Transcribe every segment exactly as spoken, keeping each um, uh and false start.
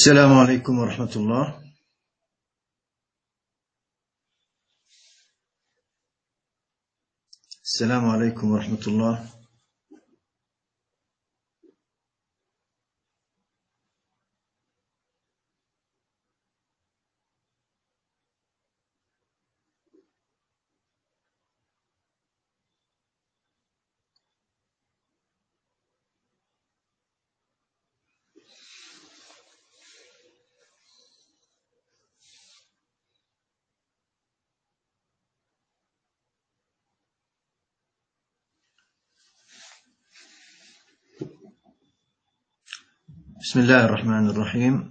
السلام عليكم ورحمة الله. السلام عليكم ورحمة الله. بسم الله الرحمن الرحيم.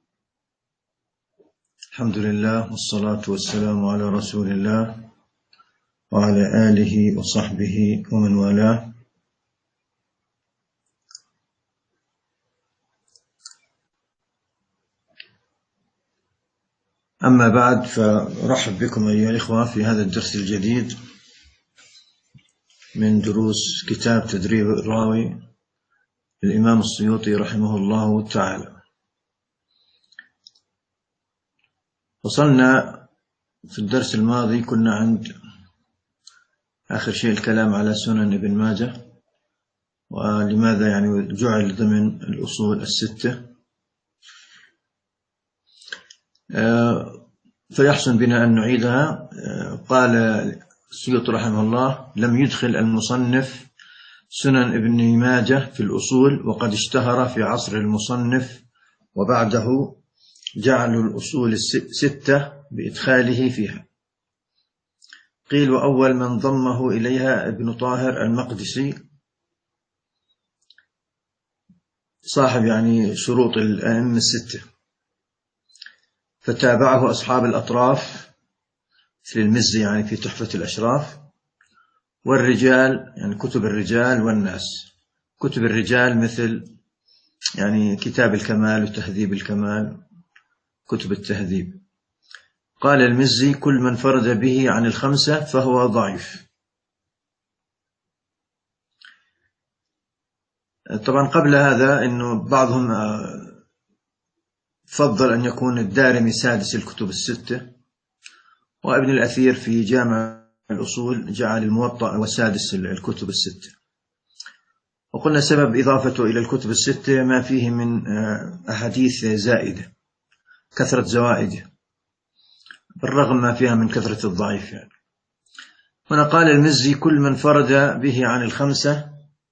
الحمد لله والصلاة والسلام على رسول الله وعلى آله وصحبه ومن والاه. أما بعد، فرحب بكم أيها الإخوة في هذا الدرس الجديد من دروس كتاب تدريب الراوي للإمام السيوطي رحمه الله تعالى. وصلنا في الدرس الماضي، كنا عند آخر شيء الكلام على سنن ابن ماجه، ولماذا يعني جعل ضمن الأصول الستة. فيحسن بنا أن نعيدها. قال السيوطي رحمه الله: لم يدخل المصنف سنن ابن ماجه في الأصول، وقد اشتهر في عصر المصنف وبعده جعلوا الأصول الستة بإدخاله فيها. قيل: وأول من ضمه إليها ابن طاهر المقدسي، صاحب يعني شروط الأئمة الستة، فتابعه أصحاب الأطراف في المزي يعني في تحفة الأشراف، والرجال يعني كتب الرجال، والناس كتب الرجال مثل يعني كتاب الكمال وتهذيب الكمال، كتب التهذيب. قال المزي: كل من فرد به عن الخمسة فهو ضعيف. طبعا قبل هذا إنه بعضهم فضل أن يكون الدارمي سادس الكتب الستة، وابن الأثير في جامع الأصول جعل الموطأ وسادس الكتب الستة. وقلنا سبب إضافته إلى الكتب الستة ما فيه من أحاديث زائدة، كثرة زوائده، بالرغم ما فيها من كثرة الضعيف يعني. هنا قال المزي: كل من فرد به عن الخمسة،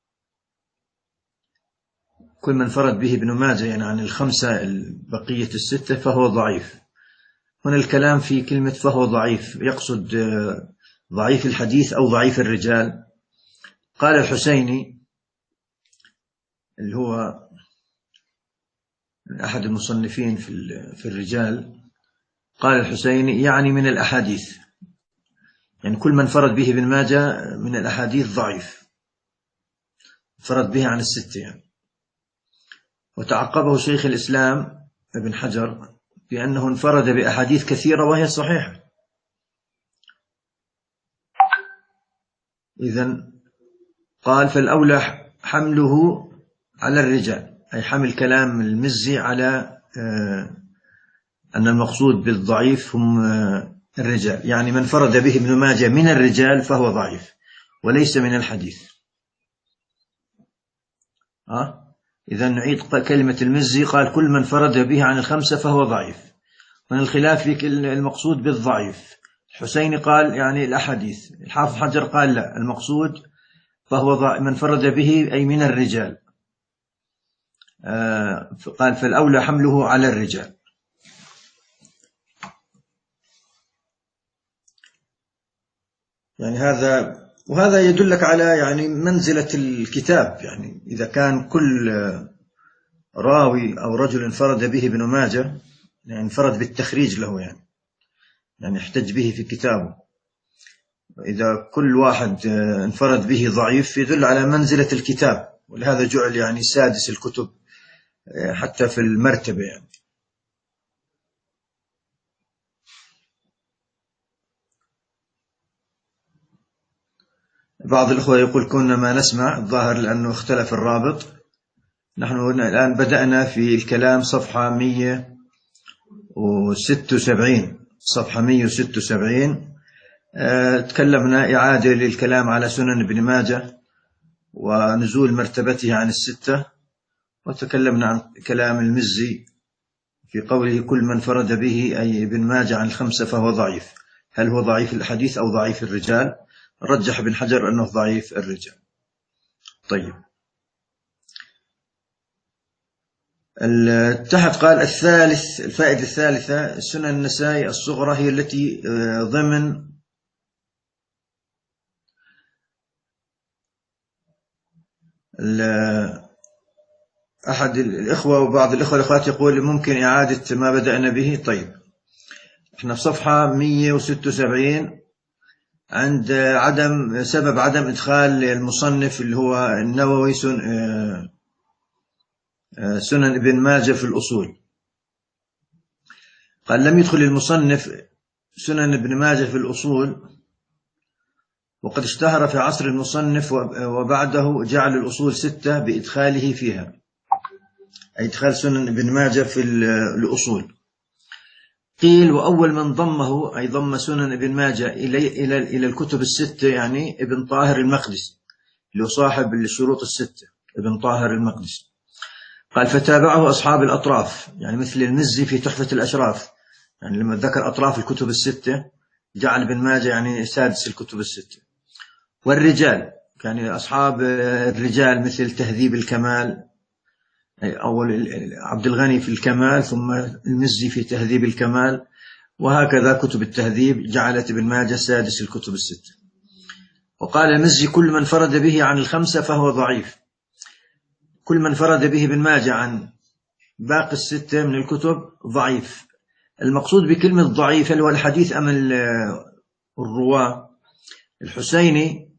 كل من فرد به ابن ماجه يعني عن الخمسة البقية الستة فهو ضعيف. هنا الكلام في كلمة فهو ضعيف، يقصد ضعيف الحديث أو ضعيف الرجال. قال الحسيني اللي هو أحد المصنفين في الرجال، قال الحسيني: يعني من الأحاديث، يعني كل من فرد به ابن ماجه من الأحاديث ضعيف، فرد به عن الستة يعني. وتعقبه شيخ الإسلام ابن حجر بأنه انفرد بأحاديث كثيرة وهي صحيحة. إذن قال: فالأولى حمله على الرجال، أي حمل كلام المزي على أن المقصود بالضعيف هم الرجال، يعني من فرد به ابن ماجه من الرجال فهو ضعيف وليس من الحديث. أه؟ إذا نعيد كلمة المزي، قال: كل من فرد به عن الخمسة فهو ضعيف. من الخلاف في المقصود بالضعيف. الحسيني قال يعني الأحاديث، الحافظ حجر قال لا، المقصود فهو ضعيف من فرد به أي من الرجال. آه قال: فالأولى حمله على الرجال. يعني هذا وهذا يدلك على يعني منزلة الكتاب، يعني إذا كان كل راوي أو رجل انفرد به ابن ماجه يعني انفرد بالتخريج له، يعني يعني احتج به في كتابه، إذا كل واحد انفرد به ضعيف يدل على منزلة الكتاب، ولهذا جعل يعني سادس الكتب حتى في المرتبة يعني. بعض الأخوة يقول: كنا ما نسمع، الظاهر لأنه اختلف الرابط، نحن الآن بدأنا في الكلام صفحة مئة وستة وسبعين، صفحة مئة وستة وسبعين. أه تكلمنا إعادة للكلام على سنن ابن ماجه ونزول مرتبته عن الستة، وتكلمنا عن كلام المزي في قوله كل من فرد به أي ابن ماجه عن الخمسة فهو ضعيف. هل هو ضعيف الحديث أو ضعيف الرجال؟ رجح ابن حجر أنه ضعيف الرجال. طيب، تحت قال الثالث، الفائدة الثالثة، سنن النسائي الصغرى هي التي ضمن أحد الإخوة وبعض الإخوة الأخوات يقول ممكن إعادة ما بدأنا به. طيب، احنا في صفحة مئة وستة وسبعين عند عدم سبب عدم إدخال المصنف اللي هو النووي سنن ابن ماجه في الأصول. قال لم يدخل المصنف سنن ابن ماجه في الأصول، وقد اشتهر في عصر المصنف وبعده جعل الأصول ستة بإدخاله فيها، أي إدخال سنن ابن ماجه في الأصول. قيل وأول من ضمه أي ضم سنن ابن ماجه إلى إلى إلى الكتب الستة يعني ابن طاهر المقدسي اللي هو صاحب الشروط الستة، ابن طاهر المقدسي. قال فتابعه أصحاب الأطراف، يعني مثل المزي في تحفة الأشراف، يعني لما ذكر أطراف الكتب الستة جعل ابن ماجه يعني سادس الكتب الستة. والرجال يعني أصحاب الرجال مثل تهذيب الكمال، أول عبد الغني في الكمال ثم المزي في تهذيب الكمال، وهكذا كتب التهذيب جعلت ابن ماجه سادس الكتب الستة. وقال المزي كل من فرد به عن الخمسة فهو ضعيف. كل من فرد به ابن ماجه عن باقي الستة من الكتب ضعيف. المقصود بكلمة ضعيف هو الحديث أم الرواة؟ الحسيني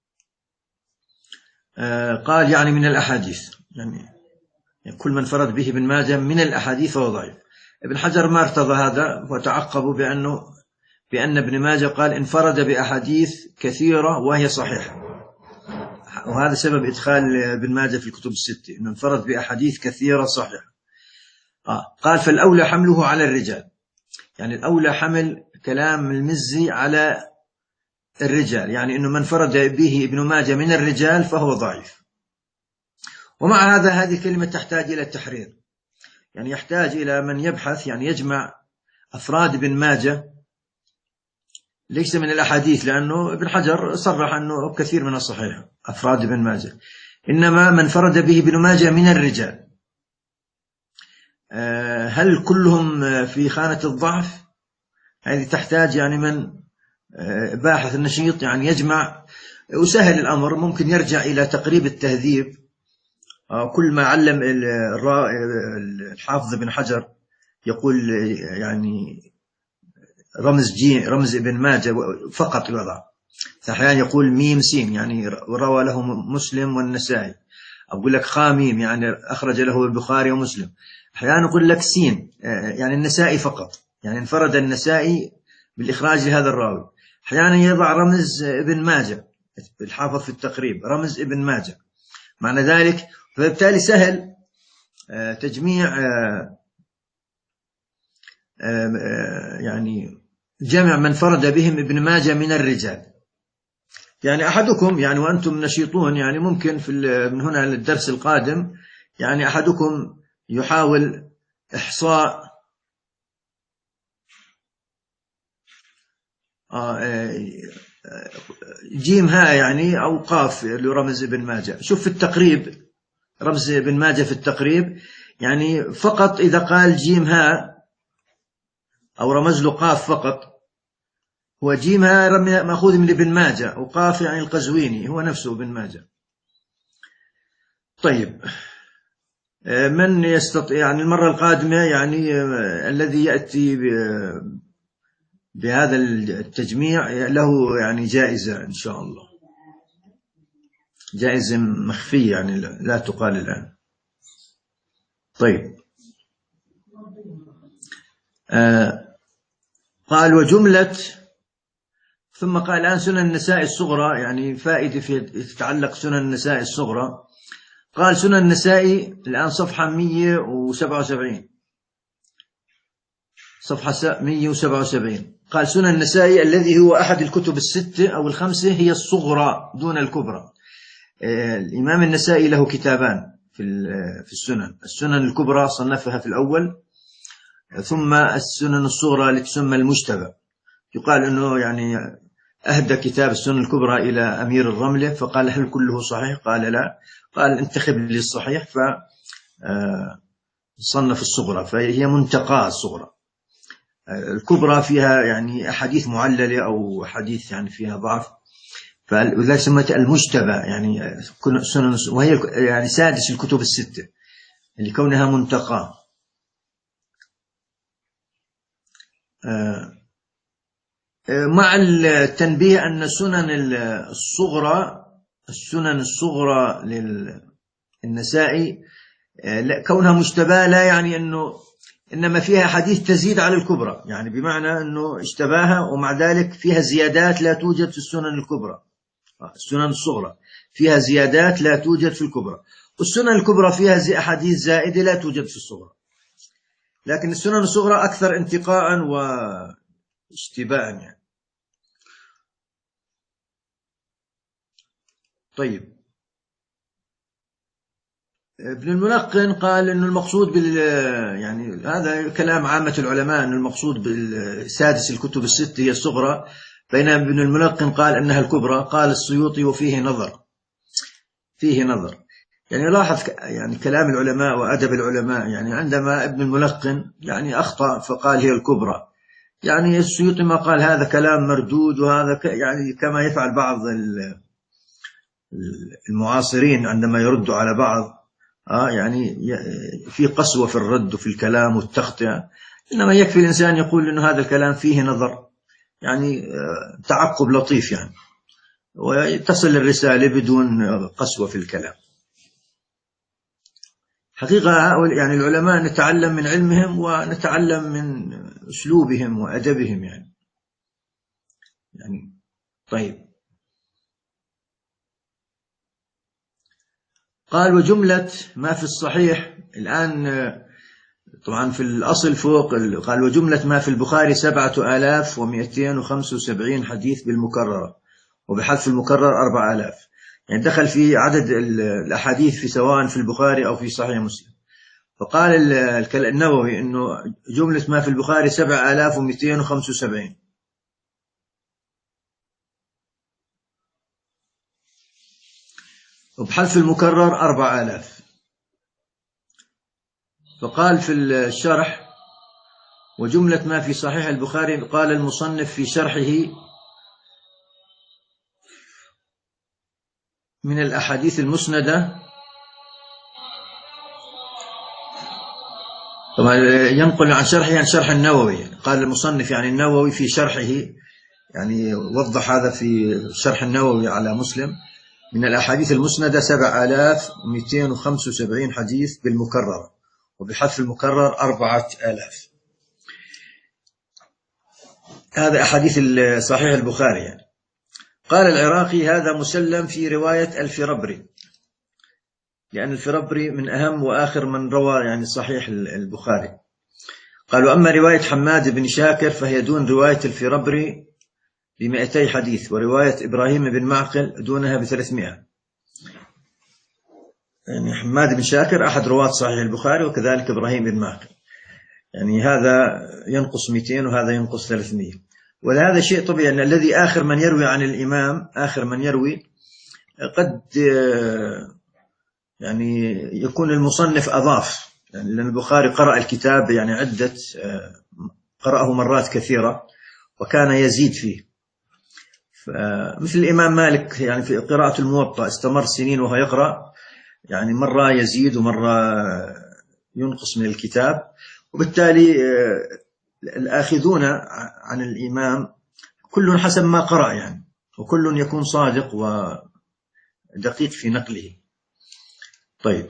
قال يعني من الأحاديث، يعني كل من فرد به ابن ماجه من الأحاديث فهو ضعيف. ابن حجر ما ارتضى هذا وتعقبوا بأنه بأن ابن ماجه قال انفرد بأحاديث كثيرة وهي صحيحة، وهذا سبب إدخال ابن ماجه في الكتب الستة، أنه انفرد بأحاديث كثيرة صحيحة. آه. قال فالأولى حمله على الرجال، يعني الأولى حمل كلام المزي على الرجال، يعني أنه من فرد به ابن ماجه من الرجال فهو ضعيف. ومع هذا هذه الكلمة تحتاج إلى التحرير، يعني يحتاج إلى من يبحث، يعني يجمع أفراد ابن ماجه ليس من الأحاديث، لأنه ابن حجر صرح أنه كثير من الصحيح أفراد ابن ماجه، إنما من فرد به ابن ماجه من الرجال. هل كلهم في خانة الضعف؟ هذه تحتاج يعني من باحث النشيط يعني يجمع وسهل الأمر. ممكن يرجع إلى تقريب التهذيب، كل ما علم الحافظ ابن حجر يقول يعني رمز جيم رمز ابن ماجه فقط يوضع، أحيانا يقول ميم سين يعني روى له مسلم والنسائي، أقول لك خاميم يعني أخرج له البخاري ومسلم، أحيانا يقول لك سين يعني النسائي فقط، يعني انفرد النسائي بالإخراج لهذا الراوي. أحيانا يضع رمز ابن ماجه الحافظ في التقريب رمز ابن ماجه، معنى ذلك فبالتالي سهل تجميع يعني جمع من فرد بهم ابن ماجه من الرجال. يعني أحدكم يعني وأنتم نشيطون يعني ممكن في من هنا للدرس القادم يعني أحدكم يحاول إحصاء جيم ها يعني أو قاف لرمز ابن ماجه. شوف في التقريب رمز ابن ماجه في التقريب يعني فقط إذا قال جيم ها أو رمز له قاف فقط، هو جيم ها مأخوذ من ابن ماجه، وقاف يعني القزويني هو نفسه ابن ماجه. طيب، من يستطيع يعني المرة القادمة يعني الذي يأتي بهذا التجميع له يعني جائزة إن شاء الله، جائزة مخفية يعني لا تقال الآن. طيب، آه قال وجملة، ثم قال الآن سنن النساء الصغرى، يعني فائدة في تتعلق سنن النساء الصغرى. قال سنن النسائي الآن صفحة مئة وسبعة وسبعين، صفحة مئة وسبعة وسبعين. قال سنن النسائي الذي هو أحد الكتب الستة أو الخمسة، هي الصغرى دون الكبرى. الإمام النسائي له كتابان في في السنن، السنن الكبرى صنفها في الأول، ثم السنن الصغرى التي تسمى المجتبى. يقال أنه يعني أهدى كتاب السنن الكبرى إلى أمير الرملة فقال هل كله صحيح؟ قال لا، قال انتخب لي الصحيح، فصنف الصغرى، فهي منتقى الصغرى. الكبرى فيها يعني أحاديث معللة أو أحاديث يعني فيها ضعف، فلذلك سميتها المجتبى، يعني سنن، وهي يعني سادس الكتب الستة لكونها منتقى. مع التنبيه أن السنن الصغرى السنن الصغرى للنسائي كونها مجتبى لا يعني أنه إنما فيها حديث تزيد على الكبرى، يعني بمعنى أنه اشتباها ومع ذلك فيها زيادات لا توجد في السنن الكبرى. السنن الصغرى فيها زيادات لا توجد في الكبرى، والسنن الكبرى فيها أحاديث زائدة لا توجد في الصغرى، لكن السنن الصغرى أكثر انتقاء واشتباها يعني. طيب، ابن الملقن قال إنه المقصود بال يعني هذا كلام عامة العلماء أن المقصود بالسادس الكتب الست هي الصغرى، بينما ابن الملقن قال أنها الكبرى. قال السيوطي وفيه نظر، فيه نظر، يعني لاحظ يعني كلام العلماء وأدب العلماء. يعني عندما ابن الملقن يعني أخطأ فقال هي الكبرى، يعني السيوطي ما قال هذا كلام مردود، وهذا يعني كما يفعل بعض المعاصرين عندما يردوا على بعض، آه يعني في قسوة في الرد وفي الكلام والتخطئة، إنما يكفي الإنسان يقول إنه هذا الكلام فيه نظر، يعني تعقب لطيف يعني، وتصل الرسالة بدون قسوة في الكلام. حقيقة يعني العلماء نتعلم من علمهم ونتعلم من أسلوبهم وأدبهم يعني يعني طيب. قال وجملة ما في الصحيح الآن، طبعا في الأصل فوق قال وجملة ما في البخاري سبعة آلاف ومئتين وخمسة وسبعين حديث بالمكررة، وبحذف المكرر أربع آلاف، يعني دخل في عدد الأحاديث في سواء في البخاري أو في صحيح مسلم. فقال النووي إنه جملة ما في البخاري سبعة آلاف ومئتين وخمسة وسبعين، وبحذف المكرر أربع آلاف. فقال في الشرح وجملة ما في صحيح البخاري، قال المصنف في شرحه من الأحاديث المسندة، طبعا ينقل عن شرحه عن شرح النووي، قال المصنف يعني النووي في شرحه، يعني وضح هذا في شرح النووي على مسلم، من الأحاديث المسندة سبعة آلاف ومئتين وخمسة وسبعين حديث بالمكرر، وبحذف المكرر أربعة آلاف. هذا أحاديث صحيح البخاري يعني. قال العراقي هذا مسلم في رواية الفربري، لأن الفربري من أهم وآخر من روى يعني صحيح البخاري. قال وأما رواية حماد بن شاكر فهي دون رواية الفربري بمئتي حديث، ورواية إبراهيم بن معقل دونها بثلاثمائة. يعني حماد بن شاكر أحد رواة صحيح البخاري، وكذلك إبراهيم بن معقل، يعني هذا ينقص مئتين وهذا ينقص ثلاثمائة. ولهذا شيء طبيعي أن الذي آخر من يروي عن الإمام آخر من يروي قد يعني يكون المصنف أضاف، يعني لأن البخاري قرأ الكتاب يعني عدة قرأه مرات كثيرة وكان يزيد فيه، مثل الإمام مالك يعني في قراءة الموطأ استمر سنين وهو يقرأ، يعني مرة يزيد ومرة ينقص من الكتاب، وبالتالي الآخذون عن الإمام كل حسب ما قرأ يعني، وكل يكون صادق ودقيق في نقله. طيب،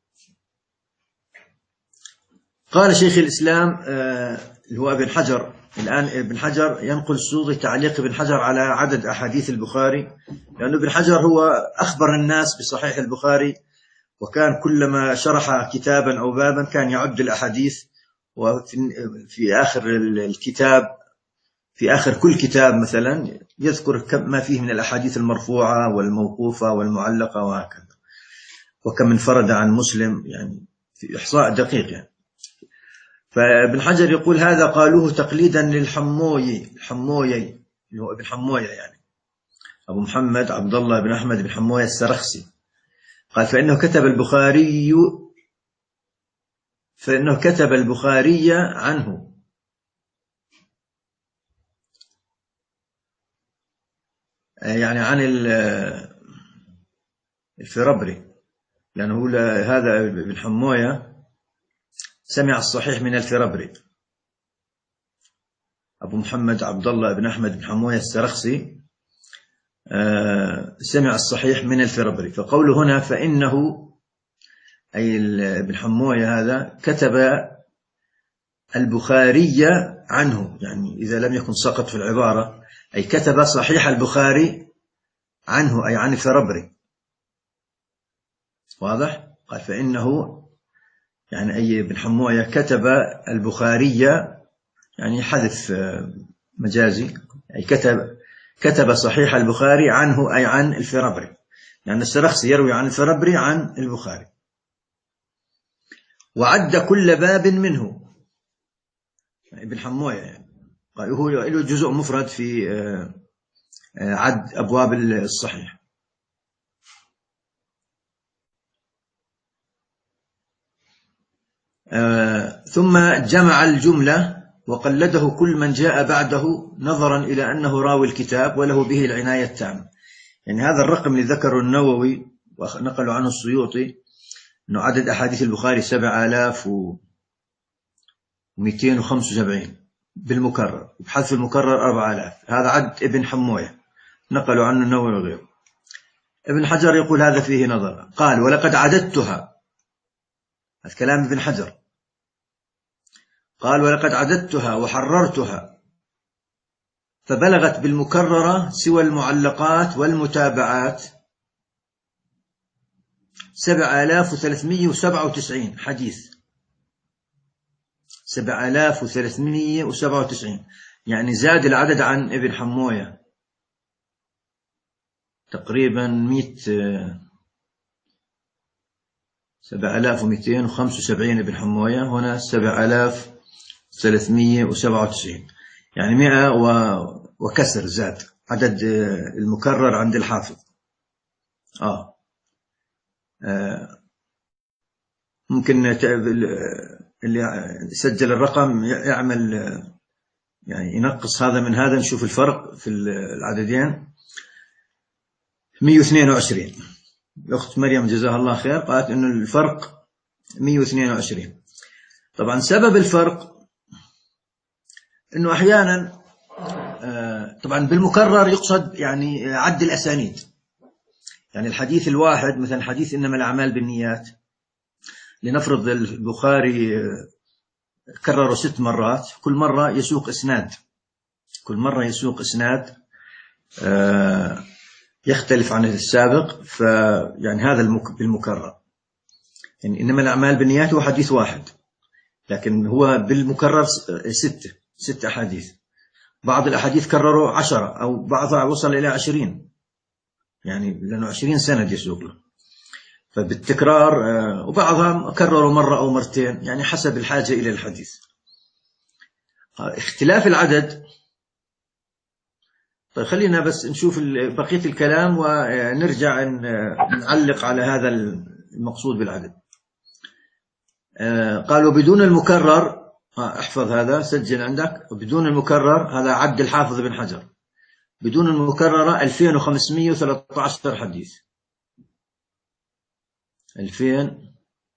قال شيخ الإسلام اللي هو ابن حجر الآن ابن حجر ينقل السيوطي تعليق ابن حجر على عدد أحاديث البخاري، لأنه ابن حجر هو أخبر الناس بصحيح البخاري، وكان كلما شرح كتابا أو بابا كان يعد الأحاديث، وفي آخر الكتاب في آخر كل كتاب مثلا يذكر ما فيه من الأحاديث المرفوعة والموقوفة والمعلقة وهكذا، وكم انفرد عن مسلم، يعني في إحصاء دقيق يعني. فابن حجر يقول هذا قالوه تقليدا للحموي، الحموي اللي هو ابن حموية يعني أبو محمد عبد الله بن أحمد بن حموية السرخسي. قال فإنه كتب البخاري فإنه كتب البخاري عنه، يعني عن الفربري، لأنه هذا ابن حموية سمع الصحيح من الفربري. أبو محمد عبد الله بن أحمد بن حموية السرخسي سمع الصحيح من الفربري. فقوله هنا فإنه أي ابن حموية هذا كتب البخاري عنه، يعني إذا لم يكن سقط في العبارة، أي كتب صحيح البخاري عنه أي عن الفربري. واضح؟ قال فإنه يعني أي ابن حموية كتب البخاري، يعني حذف مجازي، أي كتب كتب صحيح البخاري عنه أي عن الفربري، لأن يعني السرخسي يروي عن الفربري عن البخاري. وعد كل باب منه ابن حموية، يعني قال هو له جزء مفرد في عد أبواب الصحيح. ثم جمع الجملة وقلده كل من جاء بعده نظرا إلى أنه راوي الكتاب وله به العناية التامة. يعني هذا الرقم اللي ذكره النووي ونقلوا عنه السيوطي، أنه عدد أحاديث البخاري سبع آلاف ومئتين وخمسة وسبعين بالمكرر، بحذف المكرر أربع آلاف. هذا عد ابن حموية نقلوا عنه النووي وغيره. ابن حجر يقول هذا فيه نظر. قال ولقد عددتها، هذا كلام ابن حجر، قال ولقد عددتها وحررتها فبلغت بالمكررة سوى المعلقات والمتابعات سبع آلاف وثلاثمئة وسبعة وتسعين حديث. سبع آلاف وثلاثمئة وسبعة وتسعين، يعني زاد العدد عن ابن حموية تقريبا مئة، سبع آلاف ومئتين وخمسة وسبعين ابن حموية، هنا سبع آلاف وثلاثمئة وسبعة وتسعين، يعني مئة وكسر زاد عدد المكرر عند الحافظ. آه. آه ممكن اللي سجل الرقم يعمل يعني ينقص هذا من هذا، نشوف الفرق في العددين. مئة واثنين وعشرين، الأخت مريم جزاها الله خير قالت إنه الفرق مئة واثنين وعشرين. طبعا سبب الفرق إنه أحيانا طبعا بالمكرر يقصد يعني عد الأسانيد، يعني الحديث الواحد مثلا حديث إنما الأعمال بالنيات، لنفرض البخاري كرره ست مرات، كل مرة يسوق إسناد، كل مرة يسوق إسناد يختلف عن السابق، فيعني هذا بالمكرر. يعني إنما الأعمال بالنيات هو حديث واحد، لكن هو بالمكرر ستة ستة أحاديث. بعض الأحاديث كرروا عشرة أو بعضها وصل إلى عشرين، يعني لأنه عشرين سند يسوق له، فبالتكرار. وبعضها كرروا مرة أو مرتين، يعني حسب الحاجة إلى الحديث. اختلاف العدد. طيب خلينا بس نشوف بقية الكلام ونرجع نعلق على هذا المقصود بالعدد. قالوا بدون المكرر، احفظ هذا سجل عندك، بدون المكرر هذا عد الحافظ بن حجر، بدون المكررة ألفين وخمسمئة وثلاثة عشر حديث، ألفين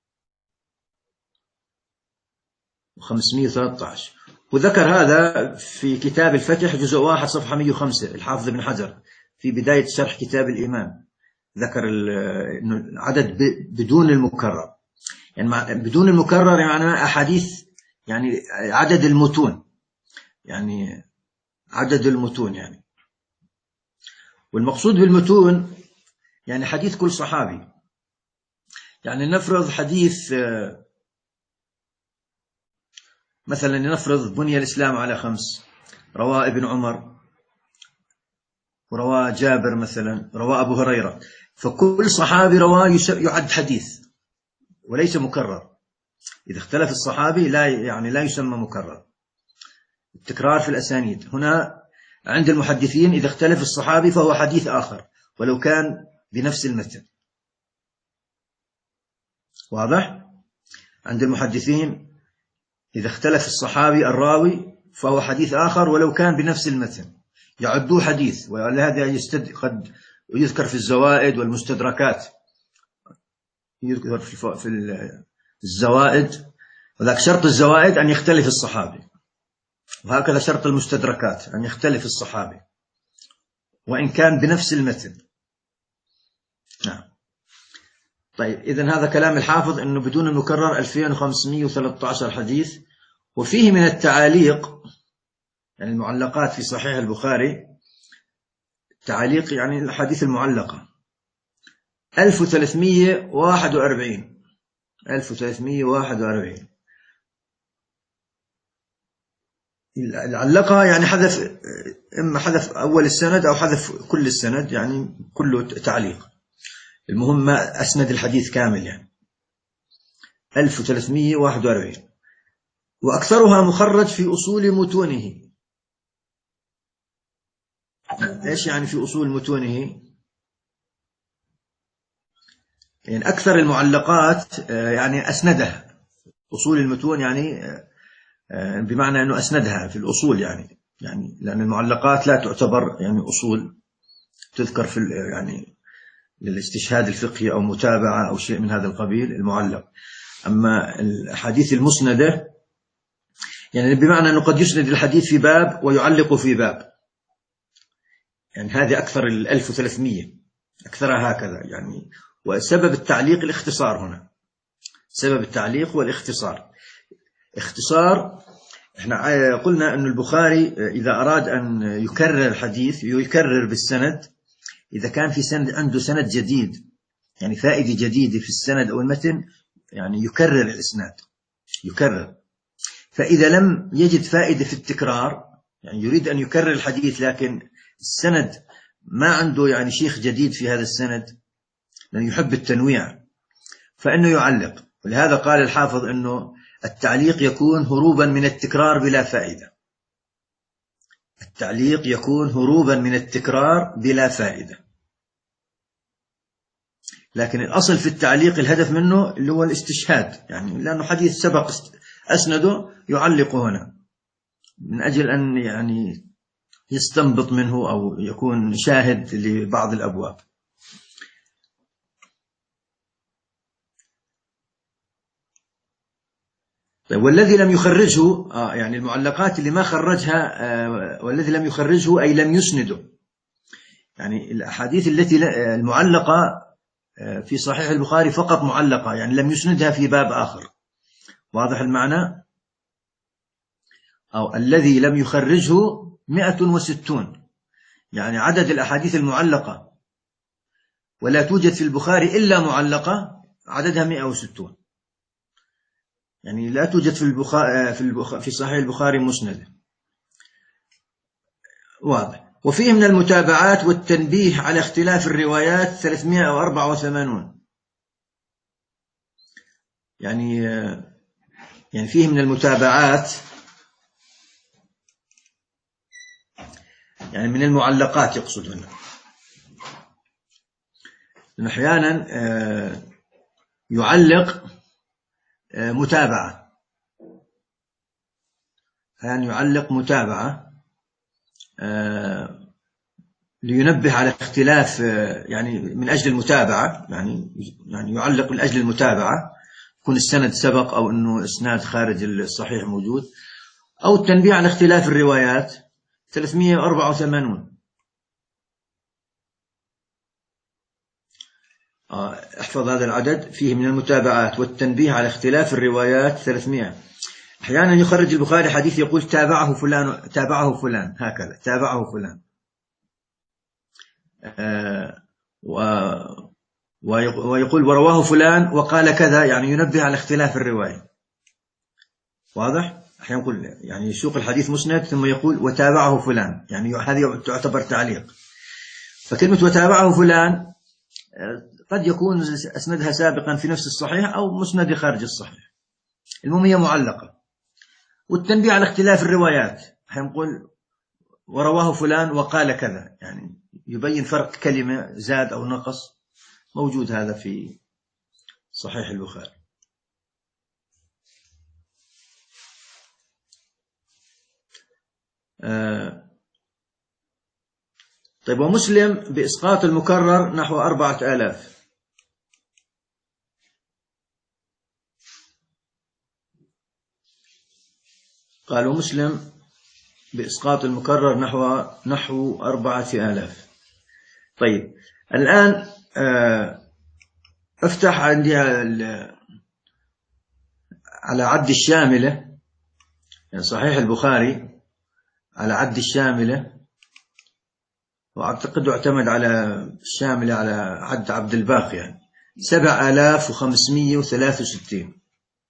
وخمسمئة وثلاثة عشر. وذكر هذا في كتاب الفتح جزء واحد صفحة مئة وخمسة، الحافظ بن حجر في بداية شرح كتاب الإيمان ذكر إنه العدد بدون المكرر، يعني بدون المكرر يعني أحاديث، يعني عدد المتون، يعني عدد المتون يعني. والمقصود بالمتون يعني حديث كل صحابي. يعني نفرض حديث مثلا، نفرض بني الإسلام على خمس، رواه ابن عمر، ورواه جابر مثلا، رواه أبو هريرة، فكل صحابي رواه يعد حديث وليس مكرر. إذا اختلف الصحابي لا يعني لا يسمى مكرر. التكرار في الأسانيد هنا عند المحدثين إذا اختلف الصحابي فهو حديث آخر ولو كان بنفس المتن. واضح؟ عند المحدثين إذا اختلف الصحابي الراوي فهو حديث آخر ولو كان بنفس المتن، يعدوه حديث. ولهذا يستد... قد يذكر في الزوائد والمستدركات، يذكر في الزوائد، وذاك شرط الزوائد أن يختلف الصحابي، وهكذا شرط المستدركات أن يختلف الصحابي وإن كان بنفس المتن. نعم. طيب إذن هذا كلام الحافظ أنه بدون المكرر ألفين وخمسمائة وثلاثة عشر حديث. وفيه من التعاليق يعني المعلقات في صحيح البخاري، تعاليق يعني الحديث المعلقة ألف وثلاثمائة وواحد وأربعين ألف وثلاثمائة وواحد وأربعين. العلقة يعني حذف، إما حذف أول السند أو حذف كل السند، يعني كله تعليق، المهم ما أسند الحديث كامل يعني. ألف وثلاثمائة وواحد وأربعين، وأكثرها مخرج في أصول متونه. إيش يعني في أصول متونه؟ يعني أكثر المعلقات يعني أسندها. أصول المتون يعني بمعنى أنه أسندها في الأصول يعني يعني لأن المعلقات لا تعتبر يعني أصول تذكر في يعني للاستشهاد الفقهي أو متابعة أو شيء من هذا القبيل المعلق. أما الحديث المسندة يعني بمعنى أنه قد يسند الحديث في باب ويعلق في باب، يعني هذه أكثر الألف وثلاثمائة، أكثرها هكذا يعني. وسبب التعليق الاختصار هنا، سبب التعليق والاختصار. اختصار، احنا قلنا أن البخاري إذا أراد أن يكرر الحديث يكرر بالسند إذا كان في سند عنده سند جديد، يعني فائدة جديدة في السند أو المتن، يعني يكرر الإسناد يكرر. فإذا لم يجد فائدة في التكرار، يعني يريد أن يكرر الحديث لكن السند ما عنده يعني شيخ جديد في هذا السند لأنه يحب التنويع، فإنه يعلق. ولهذا قال الحافظ أنه التعليق يكون هروبا من التكرار بلا فائدة. التعليق يكون هروبا من التكرار بلا فائدة، لكن الأصل في التعليق الهدف منه اللي هو الاستشهاد، يعني لأنه حديث سبق أسنده يعلق هنا من أجل أن يعني يستنبط منه أو يكون شاهد لبعض الأبواب. طيب والذي لم يخرجه آه يعني المعلقات اللي ما خرجها آه والذي لم يخرجه أي لم يسنده، يعني الأحاديث التي المعلقة آه في صحيح البخاري فقط معلقة، يعني لم يسندها في باب آخر. واضح المعنى؟ أو الذي لم يخرجه مئة وستون، يعني عدد الأحاديث المعلقة ولا توجد في البخاري إلا معلقة عددها مئة وستون، يعني لا توجد في البخاري في, البخاري في صحيح البخاري مسند. واضح. وفيه من المتابعات والتنبيه على اختلاف الروايات ثلاثمائة وأربعة وثمانين، يعني يعني فيه من المتابعات يعني من المعلقات يقصد هنا، لأنه أحيانا يعلق متابعة، أحيانا يعلق متابعة لينبه على اختلاف، يعني من أجل المتابعة، يعني يعني يعلق من أجل المتابعة، يكون السند سبق أو أنه إسناد خارج الصحيح موجود، أو التنبيه على اختلاف الروايات ثلاثمائة وأربعة وثمانين. احفظ هذا العدد، فيه من المتابعات والتنبيه على اختلاف الروايات ثلاثمائة. أحيانا يخرج البخاري حديث يقول تابعه فلان تابعه فلان هكذا تابعه فلان، آه ويقول ورواه فلان وقال كذا، يعني ينبه على اختلاف الرواية. واضح؟ أحيانا يقول يعني يسوق الحديث مسند ثم يقول وتابعه فلان، يعني هذه تعتبر تعليق. فكلمة وتابعه فلان قد يكون أسندها سابقا في نفس الصحيح أو مسند خارج الصحيح، المهم هي معلقة. والتنبيه على اختلاف الروايات، هنقول ورواه فلان وقال كذا، يعني يبين فرق كلمة زاد أو نقص، موجود هذا في صحيح البخاري. آه طيب، ومسلم بإسقاط المكرر نحو أربعة آلاف. قال ومسلم بإسقاط المكرر نحو نحو أربعة آلاف. طيب الآن افتح عندي على عد الشاملة، يعني صحيح البخاري على عد الشاملة، وأعتقد اعتمد على الشاملة على عد عبد الباقي، يعني سبع آلاف وخمسمائة وثلاثة وستين.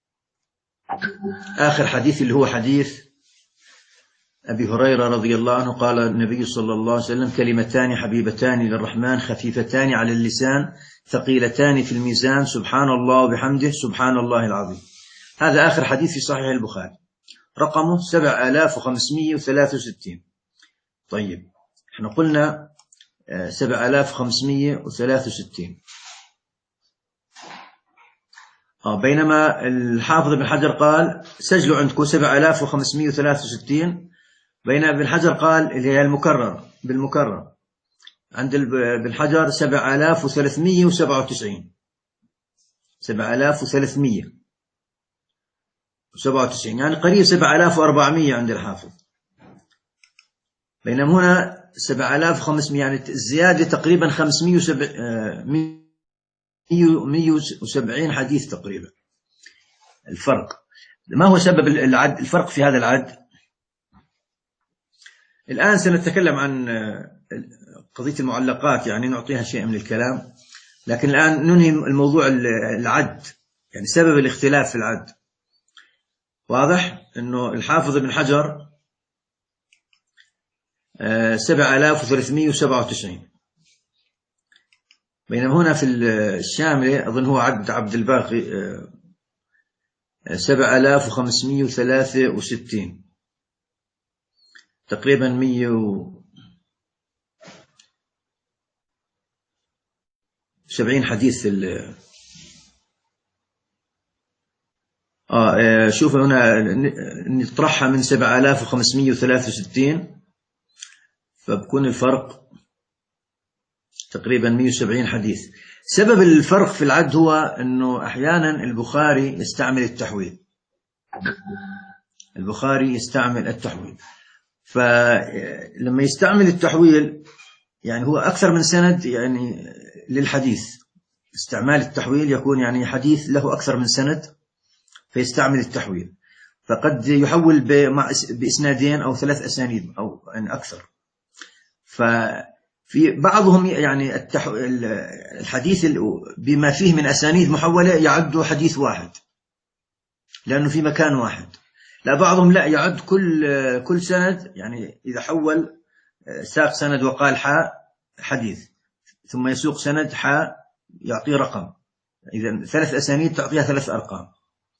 آخر حديث اللي هو حديث أبي هريرة رضي الله عنه، قال النبي صلى الله عليه وسلم كلمتان حبيبتان للرحمن خفيفتان على اللسان ثقيلتان في الميزان سبحان الله وبحمده سبحان الله العظيم. هذا آخر حديث في صحيح البخاري، رقمه سبع آلاف وخمسمائة وثلاثة وستين. طيب احنا قلنا سبع آلاف وخمسمائة وثلاثة وستين، بينما الحافظ ابن حجر قال سجلوا عندكم سبع آلاف وخمسمائة وثلاثة وستين، بينما ابن حجر قال اللي هي المكرر بالمكرر عند ابن حجر سبع آلاف وثلاثمائة وسبعة وتسعين، سبع آلاف وثلاثمائة وسبعة وتسعين، يعني قريب سبع آلاف وأربعمائة عند الحافظ، بينما هنا سبع آلاف وخمسمائة، يعني الزيادة تقريبا خمسمائة وسبعين حديث تقريبا. الفرق ما هو سبب العد الفرق في هذا العد؟ الآن سنتكلم عن قضية المعلقات، يعني نعطيها شيء من الكلام، لكن الآن ننهي الموضوع العد، يعني سبب الاختلاف في العد. واضح أنه الحافظ ابن حجر سبع آلاف وثلاثمائة وسبعة وتسعين، بينما هنا في الشاملة أظن هو عد عبد الباقي سبع آلاف وخمسمائة وثلاثة وستين، تقريبا مئة وسبعين حديث. آه شوف هنا نطرحها من سبع آلاف وخمسمائة وثلاثة وستين، فبكون الفرق تقريبا مئة وسبعين حديث. سبب الفرق في العد هو أنه أحيانا البخاري يستعمل التحويل، البخاري يستعمل التحويل، فلما يستعمل التحويل يعني هو أكثر من سند يعني للحديث، استعمال التحويل يكون يعني حديث له أكثر من سند فيستعمل التحويل، فقد يحول بإسنادين أو ثلاث أسانيد أو يعني أكثر. ففي بعضهم يعني الحديث بما فيه من أسانيد محولة يعد حديث واحد لأنه في مكان واحد، لا بعضهم لا يعد كل كل سند، يعني إذا حول ساق سند وقال حاء حديث ثم يسوق سند حاء يعطيه رقم، إذا ثلاث أسانيد تعطيها ثلاث أرقام،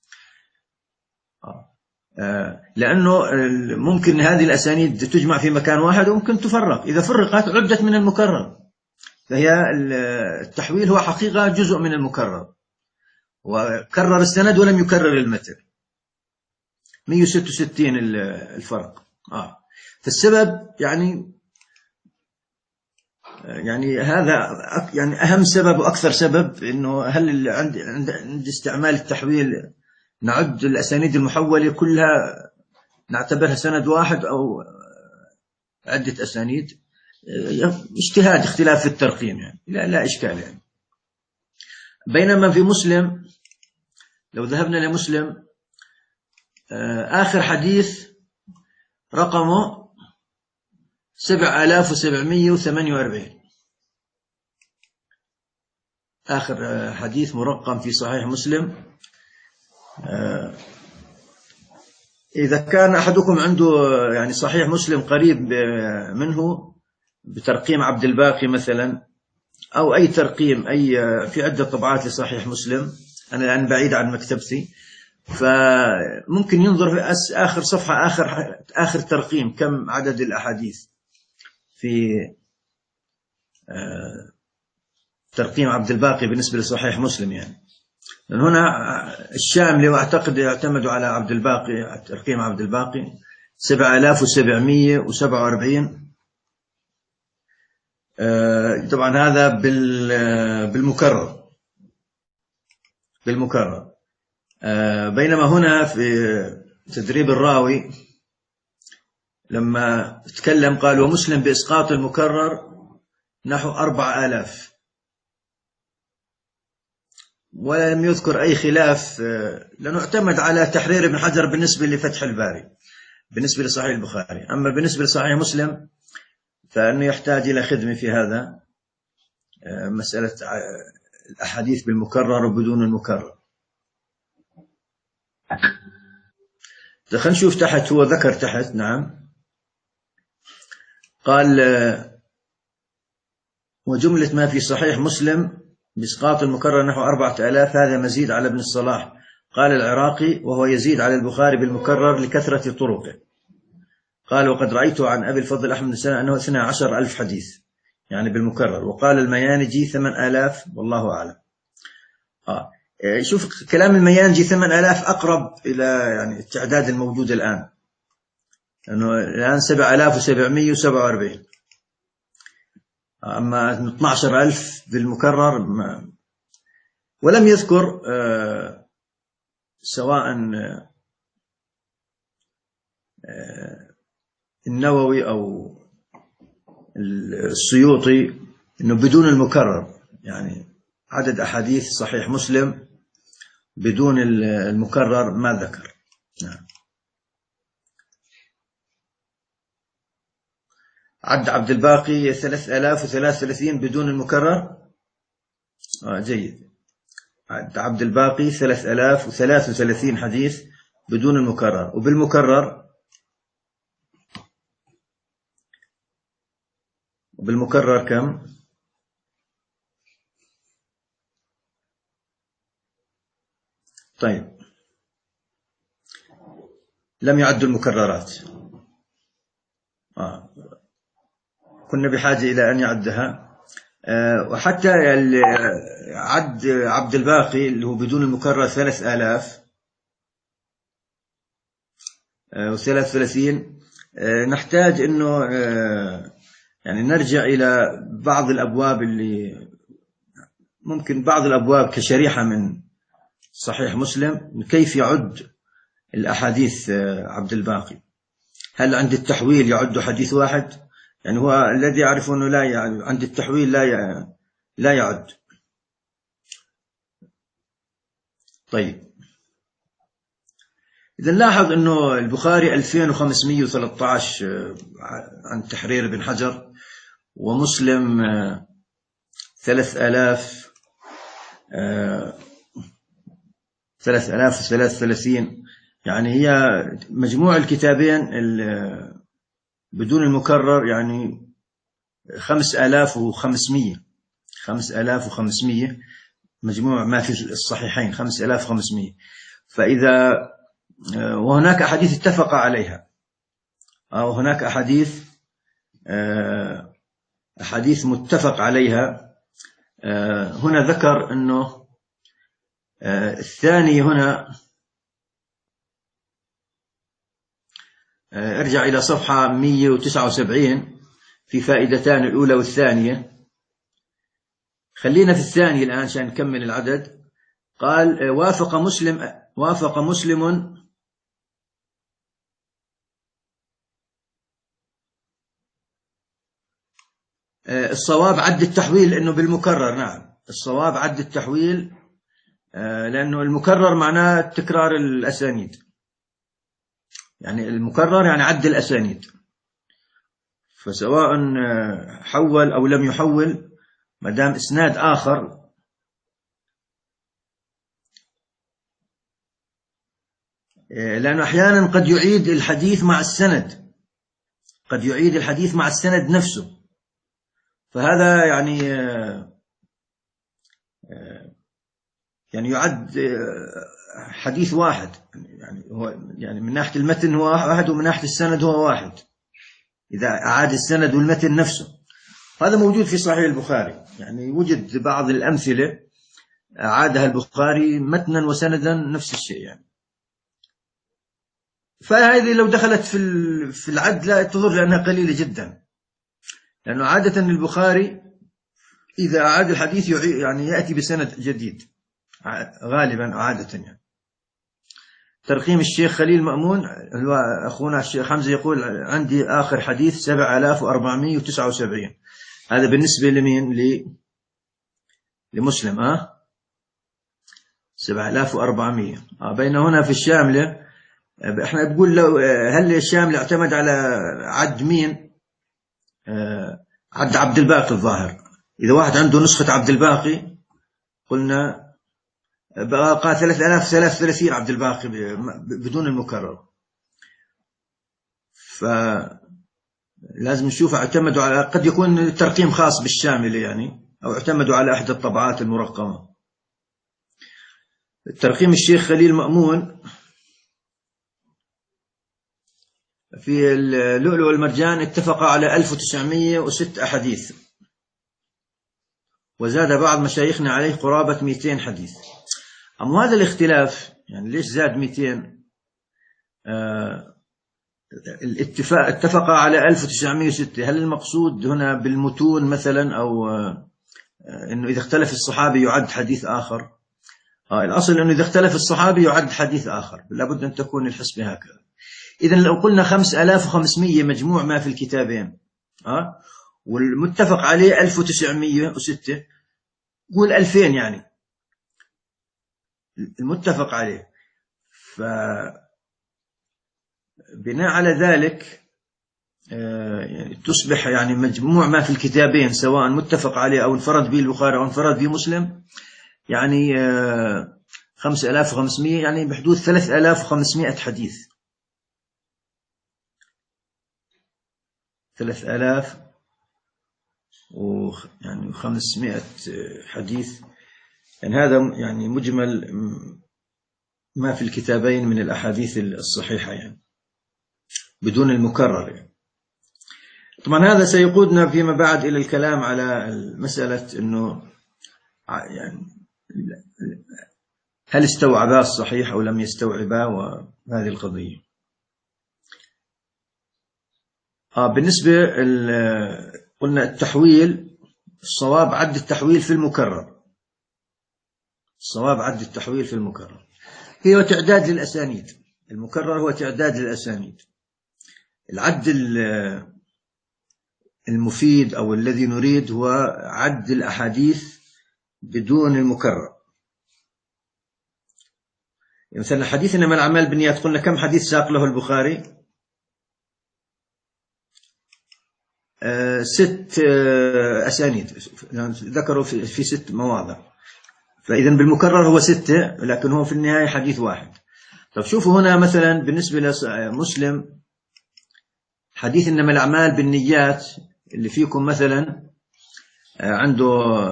لأنه ممكن هذه الأسانيد تجمع في مكان واحد وممكن تفرق، إذا فرقت عدت من المكرر، فهي التحويل هو حقيقة جزء من المكرر، وكرر السند ولم يكرر المتن. مئة وستة وستين الفرق. آه. فالسبب يعني يعني هذا يعني أهم سبب وأكثر سبب، إنه هل عند عند استعمال التحويل نعد الأسانيد المحولة كلها نعتبرها سند واحد أو عدة أسانيد، اجتهاد اختلاف في الترقيم، يعني لا لا إشكال يعني. بينما في مسلم لو ذهبنا لمسلم آخر حديث رقمه سبعة آلاف وسبعمائة وثمانية وأربعين، آخر حديث مرقم في صحيح مسلم. إذا كان أحدكم عنده يعني صحيح مسلم قريب منه بترقيم عبد الباقي مثلا، أو أي ترقيم، أي في عدة طبعات لصحيح مسلم، أنا الآن بعيد عن مكتبتي، فممكن ينظر في آخر صفحة، آخر آخر ترقيم، كم عدد الأحاديث في ترقيم عبد الباقي بالنسبة لصحيح مسلم. يعني لأن هنا الشاملي وأعتقد يعتمد على عبد الباقي، ترقيم عبد الباقي سبعة آلاف وسبعمائة وسبعة وأربعين. طبعا هذا بالمكرر بالمكرر بينما هنا في تدريب الراوي لما تكلم قال ومسلم بإسقاط المكرر نحو أربعة آلاف، ولم يذكر أي خلاف، لأنه اعتمد على تحرير ابن حجر بالنسبة لفتح الباري بالنسبة لصحيح البخاري. أما بالنسبة لصحيح مسلم فإنه يحتاج إلى خدمة في هذا، مسألة الأحاديث بالمكرر وبدون المكرر. خلينا نشوف تحت، هو ذكر تحت نعم قال وجملة ما في صحيح مسلم بإسقاط المكرر نحو أربعة آلاف هذا مزيد على ابن الصلاح. قال العراقي وهو يزيد على البخاري بالمكرر لكثرة طرقه. قال وقد رأيت عن أبي الفضل أحمد السنة أنه اثني عشر ألف حديث يعني بالمكرر. وقال الميانجي ثمان آلاف والله أعلم. آه. شوف كلام الميانجي ثمان آلاف أقرب إلى يعني التعداد الموجود الآن، لأنه الآن سبعة آلاف وسبعمائة وسبعة وأربعين، أما اثني عشر ألف بالمكرر ما. ولم يذكر آه سواء آه النووي أو السيوطي إنه بدون المكرر، يعني عدد أحاديث صحيح مسلم بدون المكرر ما ذكر. نعم. عد عبد الباقي ثلاثة آلاف وثلاثة وثلاثين بدون المكرر. آه جيد. عد عبد الباقي ثلاثة آلاف وثلاثة وثلاثين حديث بدون المكرر. وبالمكرر وبالمكرر كم؟ طيب لم يعدوا المكررات. آه. كنا بحاجة إلى أن يعدها. آه وحتى عد عبد الباقي اللي هو بدون المكرر ثلاثة آلاف آه وثلاثة وثلاثين. آه نحتاج أنه آه يعني نرجع إلى بعض الأبواب، اللي ممكن بعض الأبواب كشريحة من صحيح مسلم كيف يعد الأحاديث عبد الباقي. هل عند التحويل يعد حديث واحد؟ يعني هو الذي يعرف أنه لا يعني عند التحويل لا لا يعد. طيب إذا نلاحظ أنه البخاري ألفين وخمسمائة وثلاثة عشر عن تحرير ابن حجر، ومسلم ثلاثة آلاف ثلاثة آلاف وثلاثة وثلاثين. يعني هي مجموع الكتابين بدون المكرر يعني خمسة آلاف وخمسمائة خمسة آلاف وخمسمائة مجموع ما في الصحيحين خمسة آلاف وخمسمائة. فإذا وهناك أحاديث اتفق عليها، أو هناك أحاديث أحاديث متفق عليها. هنا ذكر أنه الثاني هنا ارجع إلى صفحة مئة وتسعة وسبعين في فائدتان الأولى والثانية. خلينا في الثاني الآن عشان نكمل العدد. قال وافق مسلم وافق مسلم الصواب عد التحويل إنه بالمكرر. نعم الصواب عد التحويل، لأنه المكرر معناه تكرار الأسانيد. يعني المكرر يعني عد الأسانيد، فسواء حول أو لم يحول ما دام إسناد آخر. لأنه أحيانا قد يعيد الحديث مع السند، قد يعيد الحديث مع السند نفسه، فهذا يعني يعني يعد حديث واحد، يعني هو يعني من ناحية المتن هو واحد ومن ناحية السند هو واحد إذا أعاد السند والمتن نفسه. هذا موجود في صحيح البخاري، يعني وجد بعض الأمثلة أعادها البخاري متنا وسندا نفس الشيء يعني. فهذه لو دخلت في في العد لا تضر لأنها قليلة جدا، لأنه عادة البخاري إذا أعاد الحديث يعني يأتي بسند جديد غالبا عادة يعني. ترقيم الشيخ خليل مأمون، أخونا الشيخ حمزة يقول عندي آخر حديث سبعة آلاف وأربعمائة وتسعة وسبعين. هذا بالنسبة لمين؟ لمسلم. أه سبعة آلاف وأربعمائة. أه بين هنا في الشاملة احنا بقول لو هل الشاملة اعتمد على عد مين؟ أه عد عبد الباقي الظاهر. إذا واحد عنده نسخة عبد الباقي قلنا بقى ثلاثة آلاف وثلاثة وثلاثين عبد الباقي بدون المكرر، فلازم نشوف اعتمدوا على، قد يكون ترقيم خاص بالشاملة يعني، أو اعتمدوا على أحد الطبعات المرقمة. ترقيم الشيخ خليل مأمون في اللؤلؤ والمرجان اتفق على ألف وتسعمائة وستة أحاديث، وزاد بعض مشايخنا عليه قرابة مئتين حديث. أما هذا الاختلاف يعني ليش زاد مئتين؟ آه الاتفاق اتفق على ألف وتسعمائة وستة، هل المقصود هنا بالمتون مثلا، أو آه إنه إذا اختلف الصحابي يعد حديث آخر؟ آه الأصل إنه إذا اختلف الصحابي يعد حديث آخر، لابد أن تكون الحسبة هكذا. إذن لو قلنا خمسة آلاف وخمسمائة مجموع ما في الكتابين آه والمتفق عليه ألف وتسعمائة وستة، قول ألفين يعني المتفق عليه. فبناء على ذلك يعني تصبح يعني مجموع ما في الكتابين سواء متفق عليه أو انفرد به البخاري أو انفرد به مسلم يعني خمسة آلاف وخمسمائة، يعني بحدود ثلاثة آلاف وخمسمائة حديث، ثلاثة آلاف ويعني خمسمائة حديث. يعني هذا يعني مجمل ما في الكتابين من الأحاديث الصحيحة يعني بدون المكرر يعني. طبعا هذا سيقودنا فيما بعد إلى الكلام على مسألة أنه يعني هل استوعبا الصحيح أو لم يستوعبا، وهذه القضية. آه بالنسبة قلنا التحويل، الصواب عد التحويل في المكرر، الصواب عد التحويل في المكرر هي تعداد للأسانيد، المكرر هو تعداد للأسانيد. العد المفيد أو الذي نريد هو عد الأحاديث بدون المكرر. يعني مثلا حديث إنما الأعمال بالنيات، قلنا كم حديث ساق له البخاري؟ آه ست آه أسانيد، ذكروا في, في ست مواضع، فإذا بالمكرر هو ستة، لكن هو في النهاية حديث واحد. طب شوفوا هنا مثلا بالنسبة لمسلم حديث إنما الأعمال بالنيات، اللي فيكم مثلا عنده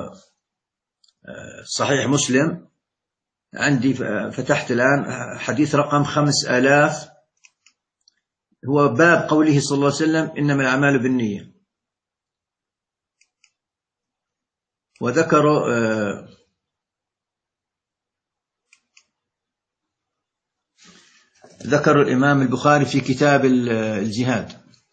صحيح مسلم، عندي فتحت الآن حديث رقم خمس آلاف، هو باب قوله صلى الله عليه وسلم إنما الأعمال بالنية، وذكروا ذكر الإمام البخاري في كتاب الجهاد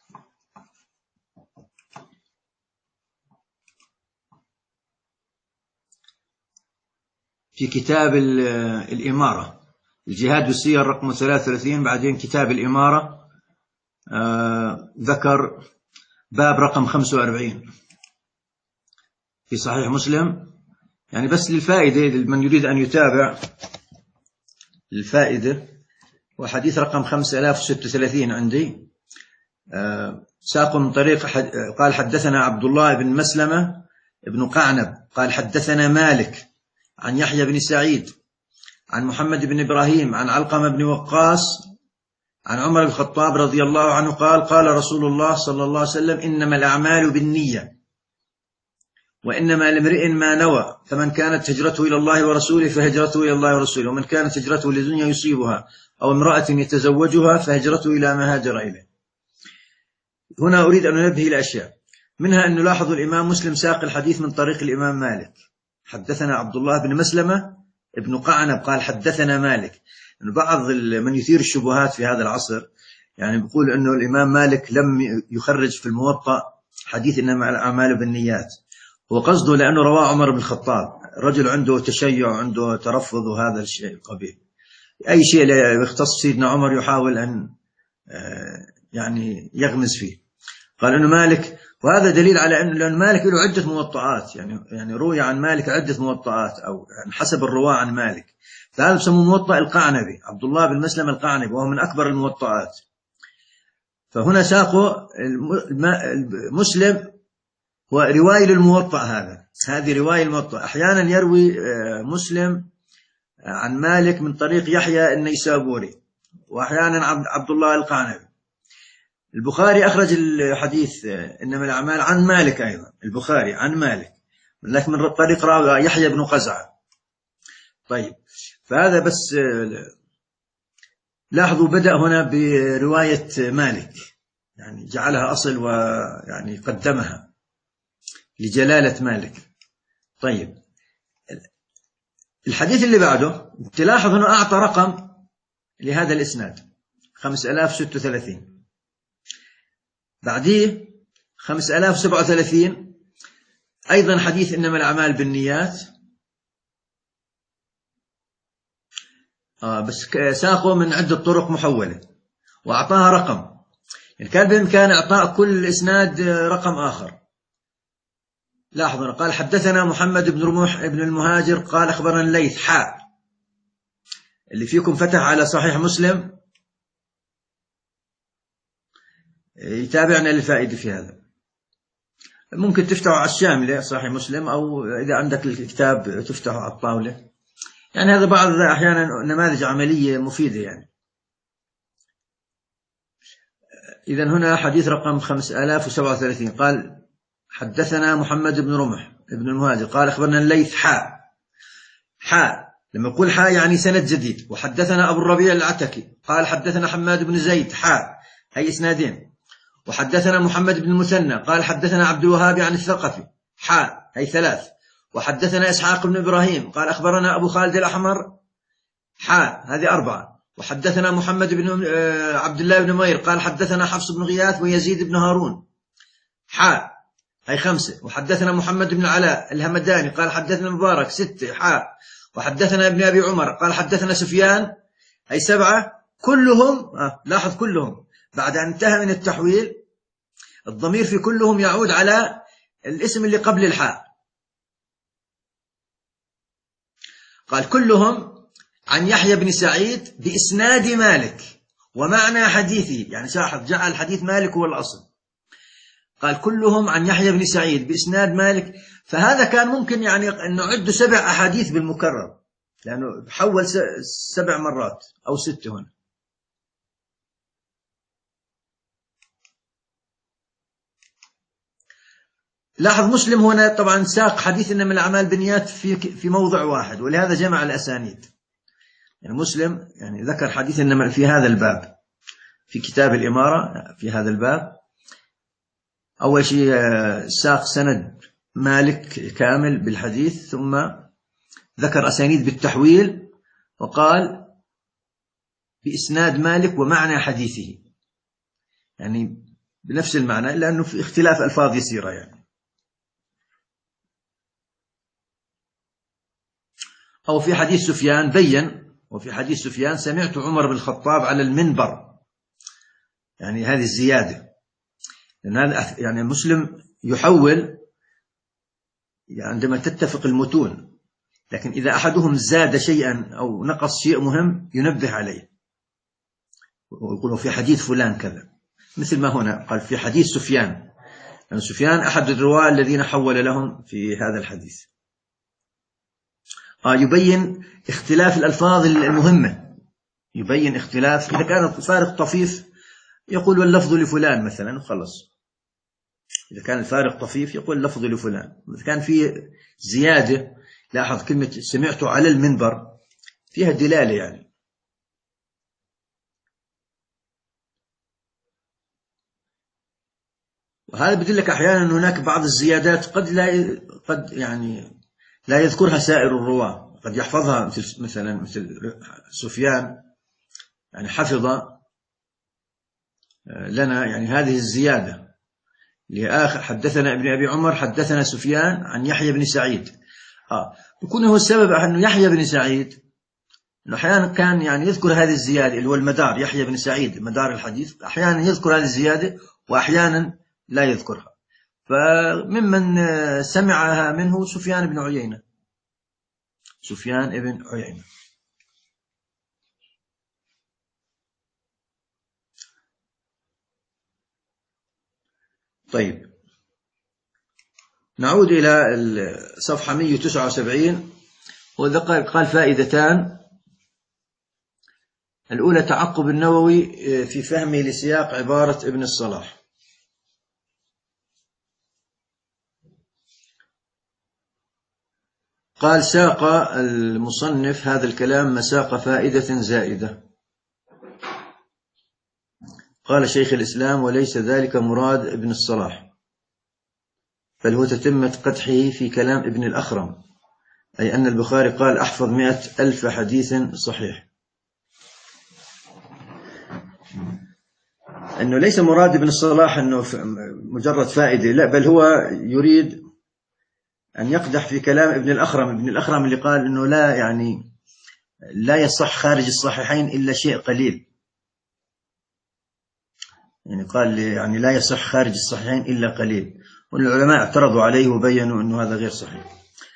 في كتاب الإمارة، الجهاد والسير رقم ثلاثة وثلاثين، بعدين كتاب الإمارة آه ذكر باب رقم خمسة وأربعين في صحيح مسلم. يعني بس للفائدة لمن يريد أن يتابع الفائدة، وحديث رقم خمسة آلاف وستة وثلاثين عندي. ساق من طريق حد قال حدثنا عبد الله بن مسلمة ابن قعنب قال حدثنا مالك عن يحيى بن سعيد عن محمد بن إبراهيم عن علقمة بن وقاص عن عمر بن الخطاب رضي الله عنه قال قال رسول الله صلى الله عليه وسلم إنما الأعمال بالنية وإنما لامرئ ما نوى فمن كانت هجرته إلى الله ورسوله فهجرته إلى الله ورسوله ومن كانت هجرته لدنيا يصيبها أو امرأة يتزوجها فهجرته إلى ما هاجر إليه. هنا أريد أن أنبه إلى أشياء، منها أن نلاحظ الإمام مسلم ساق الحديث من طريق الإمام مالك حدثنا عبد الله بن مسلمة ابن قعنب قال حدثنا مالك. بعض من يثير الشبهات في هذا العصر يعني بيقول أنه الإمام مالك لم يخرج في الموطأ حديث إنما الأعمال بالنيات، وقصده لأنه رواه عمر بن الخطاب، رجل عنده تشيع وعنده ترفض وهذا الشيء القبيح. أي شيء يختص سيدنا عمر يحاول أن يعني يغمز فيه. قال أنه مالك، وهذا دليل على أن مالك له عدة موطئات، يعني يعني روي عن مالك عدة موطئات أو يعني حسب الرواة عن مالك، فهذا بسموه موطأ القعنبي، عبد الله بن مسلم القعنبي، وهو من أكبر الموطئات. فهنا ساقوا مسلم ورواية للموطأ، هذا هذه رواية الموطأ. أحيانا يروي مسلم عن مالك من طريق يحيى النيسابوري، وأحيانا عبد الله القعنبي. البخاري أخرج الحديث إنما الأعمال عن مالك أيضا، البخاري عن مالك لكن من طريق راوي يحيى بن قزعة. طيب، فهذا بس لاحظوا بدأ هنا برواية مالك، يعني جعلها أصل ويعني قدمها لجلالة مالك. طيب، الحديث اللي بعده تلاحظ هنا أعطى رقم لهذا الإسناد خمسة آلاف وستة وثلاثين، بعديه خمسة آلاف وسبعة وثلاثين أيضا حديث إنما الأعمال بالنيات، آه بس ساقه من عدة طرق محولة وأعطاها رقم، يعني كان بإمكان إعطاء كل إسناد رقم آخر. لاحظوا قال حدثنا محمد بن رموح ابن المهاجر قال أخبرنا الليث حاء. اللي فيكم فتح على صحيح مسلم يتابعنا للفائدة في هذا. ممكن تفتحوا على الشاملة صحيح مسلم، أو إذا عندك الكتاب تفتحوا على الطاولة، يعني هذا بعض أحيانا نماذج عملية مفيدة يعني. إذن هنا حديث رقم خمسة آلاف وسبعة وثلاثين قال حدثنا محمد بن رمح ابن المهاجر قال أخبرنا الليث حاء. حاء لما يقول حاء يعني سند جديد. وحدثنا أبو الربيع العتكي قال حدثنا حماد بن زيد حاء، هي إسنادين. وحدثنا محمد بن المثنى قال حدثنا عبد الوهاب عن الثقفي حاء، هي ثلاث. وحدثنا إسحاق بن إبراهيم قال أخبرنا أبو خالد الأحمر حاء، هذه أربعة. وحدثنا محمد بن عبد الله بن مير قال حدثنا حفص بن غياث ويزيد بن هارون حاء، هي خمسة. وحدثنا محمد بن علاء الهمداني قال حدثنا مبارك ستة حاء. وحدثنا ابن أبي عمر قال حدثنا سفيان، هي سبعة. كلهم آه لاحظ كلهم بعد أن انتهى من التحويل الضمير في كلهم يعود على الاسم اللي قبل الحاء. قال كلهم عن يحيى بن سعيد بإسناد مالك ومعنى حديثه، يعني لاحظ جعل حديث مالك هو الأصل. قال كلهم عن يحيى بن سعيد بإسناد مالك، فهذا كان ممكن يعني أن نعد سبع أحاديث بالمكرر، لأنه حول سبع مرات أو ست. هنا لاحظ مسلم هنا طبعا ساق حديث إنما الأعمال بالنيات في في موضع واحد، ولهذا جمع الأسانيد. يعني مسلم يعني ذكر حديث إنما في هذا الباب في كتاب الإمارة في هذا الباب. أول شيء ساق سند مالك كامل بالحديث، ثم ذكر أسانيد بالتحويل وقال بإسناد مالك ومعنى حديثه، يعني بنفس المعنى لأنه في اختلاف ألفاظ يسيرة يعني. أو في حديث سفيان بين، وفي حديث سفيان سمعت عمر بن الخطاب على المنبر، يعني هذه الزيادة. لأن هذا يعني مسلم يحول يعني عندما تتفق المتون، لكن إذا أحدهم زاد شيئا أو نقص شيء مهم ينبه عليه. ويقولوا في حديث فلان كذا، مثل ما هنا قال في حديث سفيان، يعني سفيان أحد الرواة الذين حول لهم في هذا الحديث. آه يبين اختلاف الألفاظ المهمة، يبين اختلاف. إذا كان الفارق طفيف يقول واللفظ لفلان مثلا وخلص، إذا كان الفارق طفيف يقول اللفظ لفلان. إذا كان في زيادة، لاحظ كلمة سمعت على المنبر فيها دلالة يعني. وهذا بدلك أحيانا هناك بعض الزيادات قد لا قد يعني لا يذكرها سائر الرواة، قد يحفظها مثل مثلا مثل سفيان يعني حفظ لنا يعني هذه الزيادة لآخر حدثنا ابن أبي عمر حدثنا سفيان عن يحيى بن سعيد. آه يكون هو السبب أنه يحيى بن سعيد أنه أحيانا كان يعني يذكر هذه الزيادة اللي هو المدار، يحيى بن سعيد مدار الحديث، أحيانا يذكر هذه الزيادة وأحيانا لا يذكرها. فممن سمعها منه سفيان بن عيينة، سفيان بن عيينة. طيب نعود إلى الصفحة مئة وتسعة وسبعين، وذكر قال فائدتان. الأولى تعقب النووي في فهمه لسياق عبارة ابن الصلاح. قال ساق المصنف هذا الكلام مساق فائدة زائدة. قال شيخ الإسلام وليس ذلك مراد ابن الصلاح، بل هو تتمة قدحه في كلام ابن الأخرم، أي أن البخاري قال أحفظ مئة ألف حديث صحيح، أنه ليس مراد ابن الصلاح أنه مجرد فائدة، لا، بل هو يريد أن يقدح في كلام ابن الأخرم. ابن الأخرم اللي قال أنه لا يعني لا يصح خارج الصحيحين إلا شيء قليل، يعني قال يعني لا يصح خارج الصحيحين إلا قليل، والعلماء اعترضوا عليه وبينوا أنه هذا غير صحيح.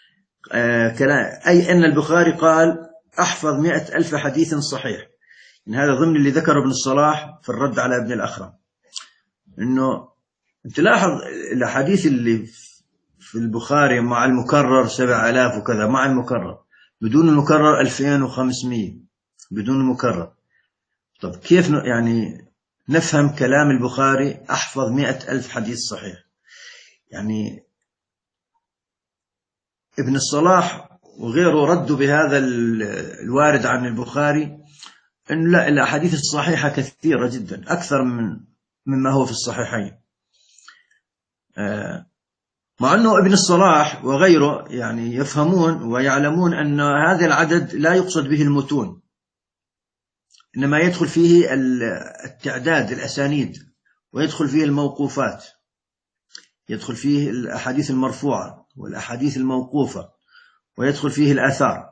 أي أن البخاري قال أحفظ مئة ألف حديث صحيح، إن هذا ضمن اللي ذكره ابن الصلاح في الرد على ابن الأخرم، أنه أنت لاحظ الحديث اللي في البخاري مع المكرر سبع آلاف وكذا، مع المكرر، بدون المكرر ألفين وخمسمئة بدون المكرر. طب كيف يعني نفهم كلام البخاري أحفظ مئة ألف حديث صحيح؟ يعني ابن الصلاح وغيره ردوا بهذا الوارد عن البخاري أن لا، الأحاديث الصحيحة كثيرة جدا أكثر من مما هو في الصحيحين، مع أنه ابن الصلاح وغيره يعني يفهمون ويعلمون أن هذا العدد لا يقصد به المتون، إنما يدخل فيه التعداد الأسانيد، ويدخل فيه الموقوفات، يدخل فيه الأحاديث المرفوعة والأحاديث الموقوفة، ويدخل فيه الآثار،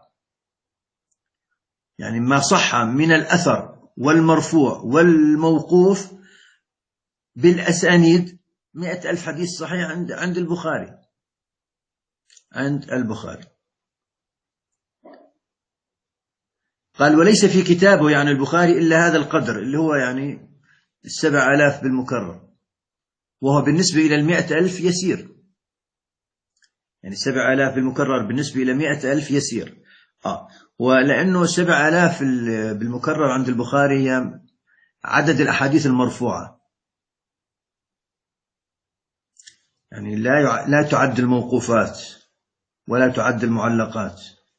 يعني ما صح من الأثر والمرفوع والموقوف بالأسانيد مئة ألف حديث صحيح عند عند البخاري عند البخاري. قال وليس في كتابه يعني البخاري إلا هذا القدر اللي هو يعني السبع آلاف بالمكرر، وهو بالنسبة إلى المئة ألف يسير، يعني سبع آلاف بالمكرر بالنسبة إلى مئة ألف يسير. آه ولأنه سبع آلاف بالمكرر عند البخاري هي عدد الأحاديث المرفوعة، يعني لا لا تعد الموقوفات ولا تعد المعلقات.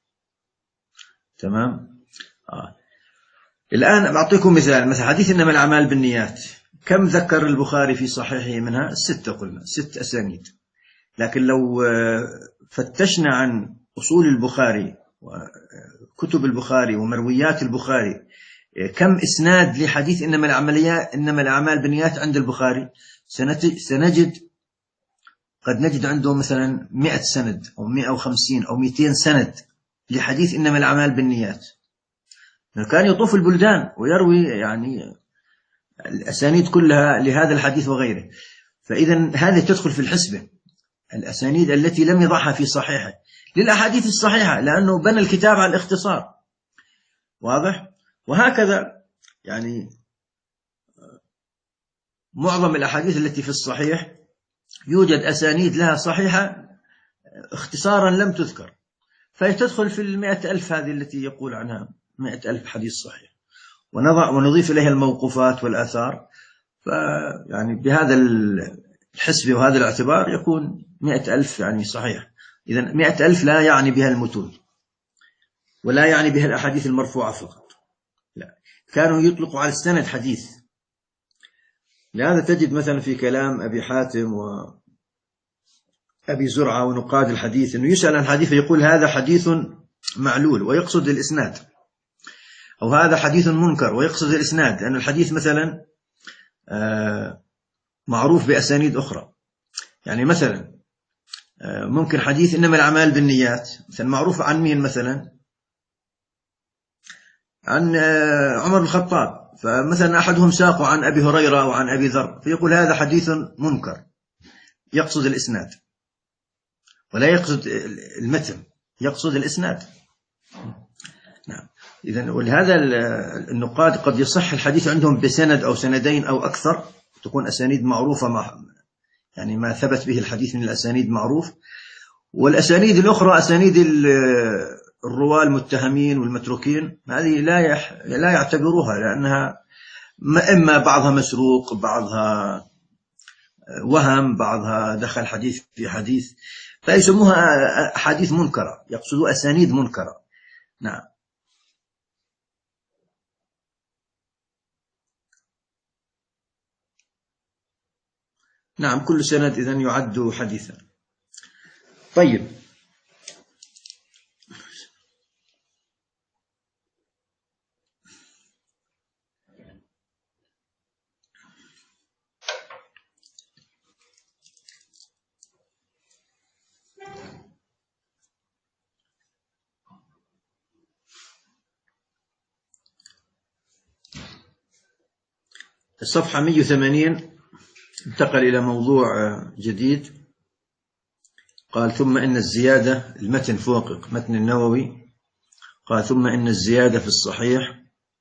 تمام. آه. الآن بعطيكم مثال، مثلا حديث إنما الأعمال بالنيات، كم ذكر البخاري في صحيحه منها؟ ستة، قلنا ست أسانيد. لكن لو فتشنا عن أصول البخاري وكتب البخاري ومرويات البخاري كم إسناد لحديث إنما العمليات إنما الأعمال بالنيات عند البخاري، سنجد قد نجد عنده مثلا مئة سند أو مئة وخمسين أو مئتين سند لحديث إنما الأعمال بالنيات. كان يطوف البلدان ويروي يعني الأسانيد كلها لهذا الحديث وغيره. فإذا هذه تدخل في الحسبة، الأسانيد التي لم يضعها في صحيحه للأحاديث الصحيحة، لأنه بنى الكتاب على الاختصار. واضح؟ وهكذا يعني معظم الأحاديث التي في الصحيح يوجد أسانيد لها صحيحة اختصارا لم تذكر، فتدخل في المئة ألف هذه التي يقول عنها مئة ألف حديث صحيح، ونضع ونضيف إليها الموقوفات والآثار، فيعني بهذا الحسب وهذا الاعتبار يكون مئة ألف يعني صحيح. إذن مئة ألف لا يعني بها المتون، ولا يعني بها الأحاديث المرفوعة فقط، لا، كانوا يطلقوا على السند حديث. لهذا تجد مثلا في كلام أبي حاتم وأبي زرعة ونقاد الحديث أنه يسأل عن حديث يقول هذا حديث معلول ويقصد الإسناد، أو هذا حديث منكر ويقصد الإسناد، لأن الحديث مثلا معروف بأسانيد أخرى. يعني مثلا ممكن حديث إنما الأعمال بالنيات مثلا معروف عن مين؟ مثلا عن عمر بن الخطاب، فمثلا أحدهم ساق عن أبي هريرة وعن أبي ذر، فيقول هذا حديث منكر، يقصد الإسناد ولا يقصد المتن، يقصد الإسناد. نعم. إذن ولهذا النقاد قد يصح الحديث عندهم بسند أو سندين أو أكثر، تكون أسانيد معروفة، مع يعني ما ثبت به الحديث من الأسانيد معروف، والأسانيد الأخرى أسانيد الرواة المتهمين والمتروكين هذه لا يح... لا يعتبروها، لأنها إما بعضها مسروق، بعضها وهم، بعضها دخل حديث في حديث، فيسموها أحاديث منكرة، يقصدوا أسانيد منكرة. نعم. نعم، كل سند إذن يعد حديثا. طيب، الصفحة مئة وثمانين انتقل إلى موضوع جديد، قال ثم إن الزيادة، المتن فوق متن النووي، قال ثم إن الزيادة في الصحيح.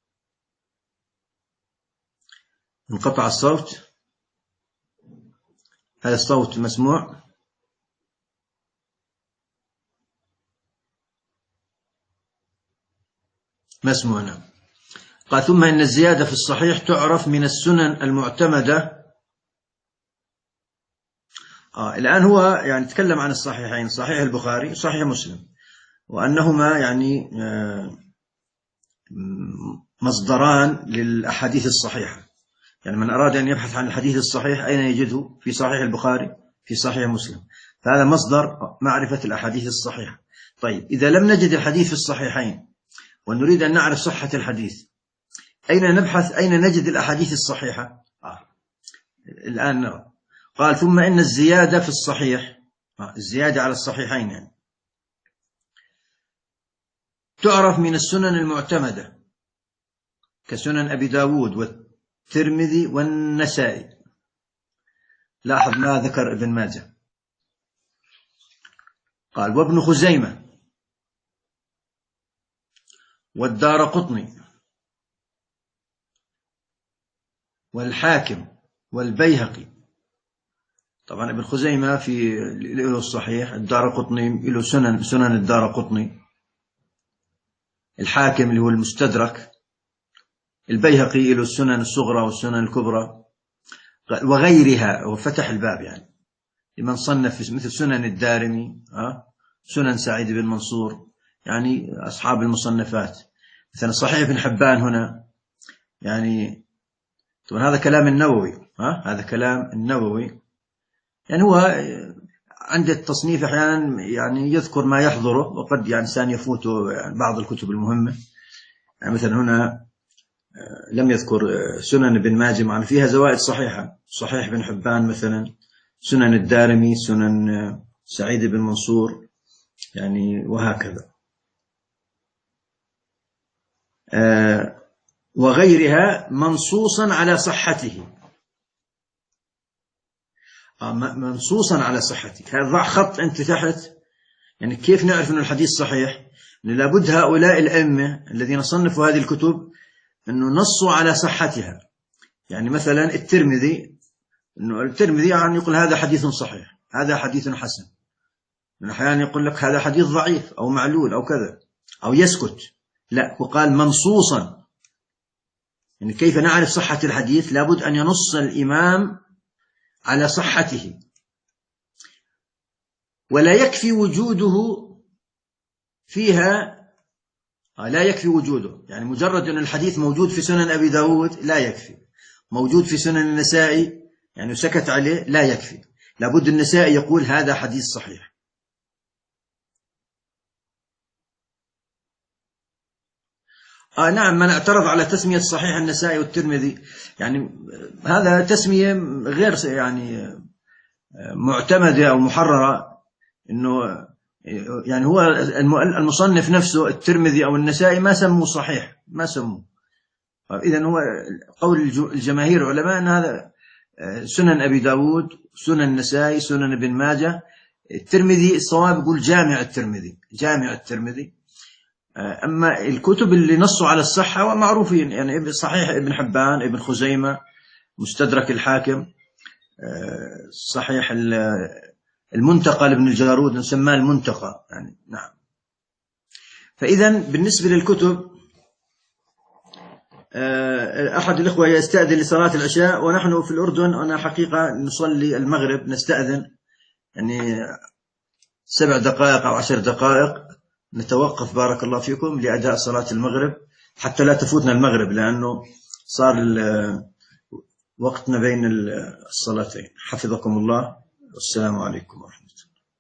انقطع الصوت، هذا الصوت مسموع؟ مسموع. نعم. قال ثم إن الزيادة في الصحيح تعرف من السنن المعتمدة. آه الآن هو يعني تكلم عن الصحيحين، صحيح البخاري وصحيح مسلم، وأنهما يعني آه مصدران للأحاديث الصحيحة. يعني من أراد أن يبحث عن الحديث الصحيح أين يجده؟ في صحيح البخاري، في صحيح مسلم، فهذا مصدر معرفة الأحاديث الصحيحة. طيب، إذا لم نجد الحديث في الصحيحين ونريد أن نعرف صحة الحديث، أين نبحث؟ أين نجد الأحاديث الصحيحة؟ آه. الآن نرى. قال ثم إن الزيادة في الصحيح، آه. الزيادة على الصحيحين يعني تعرف من السنن المعتمدة كسنن أبي داود والترمذي والنسائي. لاحظ ما ذكر ابن ماجه، قال وابن خزيمة والدارقطني والحاكم والبيهقي. طبعا ابن خزيمة في له الصحيح، الدارقطني له سنن سنن الدارقطني، الحاكم اللي هو المستدرك، البيهقي له السنن الصغرى والسنن الكبرى وغيرها، وفتح الباب يعني لمن صنف مثل سنن الدارمي، أه؟ سنن سعيد بن منصور، يعني أصحاب المصنفات. مثلا صحيح ابن حبان هنا، يعني طبعا هذا كلام النووي، ها هذا كلام النووي، يعني هو عند التصنيف أحيانا يعني يذكر ما يحضره، وقد يعني إنسان يفوته يعني بعض الكتب المهمة. يعني مثلا هنا لم يذكر سنن ابن ماجه مع فيها زوائد صحيحة، صحيح ابن حبان مثلا، سنن الدارمي، سنن سعيد بن منصور، يعني وهكذا آه وغيرها منصوصا على صحته، آه منصوصا على صحته. هذا ضع خط أنت تحت، يعني كيف نعرف أن الحديث صحيح؟ لابد هؤلاء الأئمة الذين صنفوا هذه الكتب أنه نصوا على صحتها. يعني مثلا الترمذي إنه الترمذي يعني يقول هذا حديث صحيح، هذا حديث حسن، من أحيانا يقول لك هذا حديث ضعيف أو معلول أو كذا، أو يسكت. لا، وقال منصوصا. يعني كيف نعرف صحة الحديث؟ لابد أن ينص الإمام على صحته، ولا يكفي وجوده فيها. لا يكفي وجوده، يعني مجرد أن الحديث موجود في سنن أبي داود لا يكفي، موجود في سنن النسائي يعني سكت عليه لا يكفي، لابد النسائي يقول هذا حديث صحيح. آه نعم، من اعترض على تسمية صحيح النسائي والترمذي يعني هذا تسمية غير يعني معتمدة أو محررة، إنه يعني هو المصنف نفسه الترمذي أو النسائي ما سموه صحيح، ما سموه. إذن هو قول الجماهير العلماء أن هذا سنن أبي داود، سنن النسائي، سنن ابن ماجه. الترمذي الصواب يقول جامع الترمذي، جامع الترمذي. أما الكتب اللي نصوا على الصحة ومعروفين، يعني صحيح ابن حبان، ابن خزيمة، مستدرك الحاكم، صحيح المنتقى لابن الجارود نسماه المنتقى يعني. نعم. فإذا بالنسبة للكتب، أحد الإخوة يستأذن لصلاة العشاء ونحن في الأردن، أنا حقيقة نصلي المغرب نستأذن يعني سبع دقائق أو عشر دقائق نتوقف بارك الله فيكم لأداء صلاة المغرب حتى لا تفوتنا المغرب، لأنه صار وقتنا بين الصلاتين. حفظكم الله، والسلام عليكم ورحمة الله.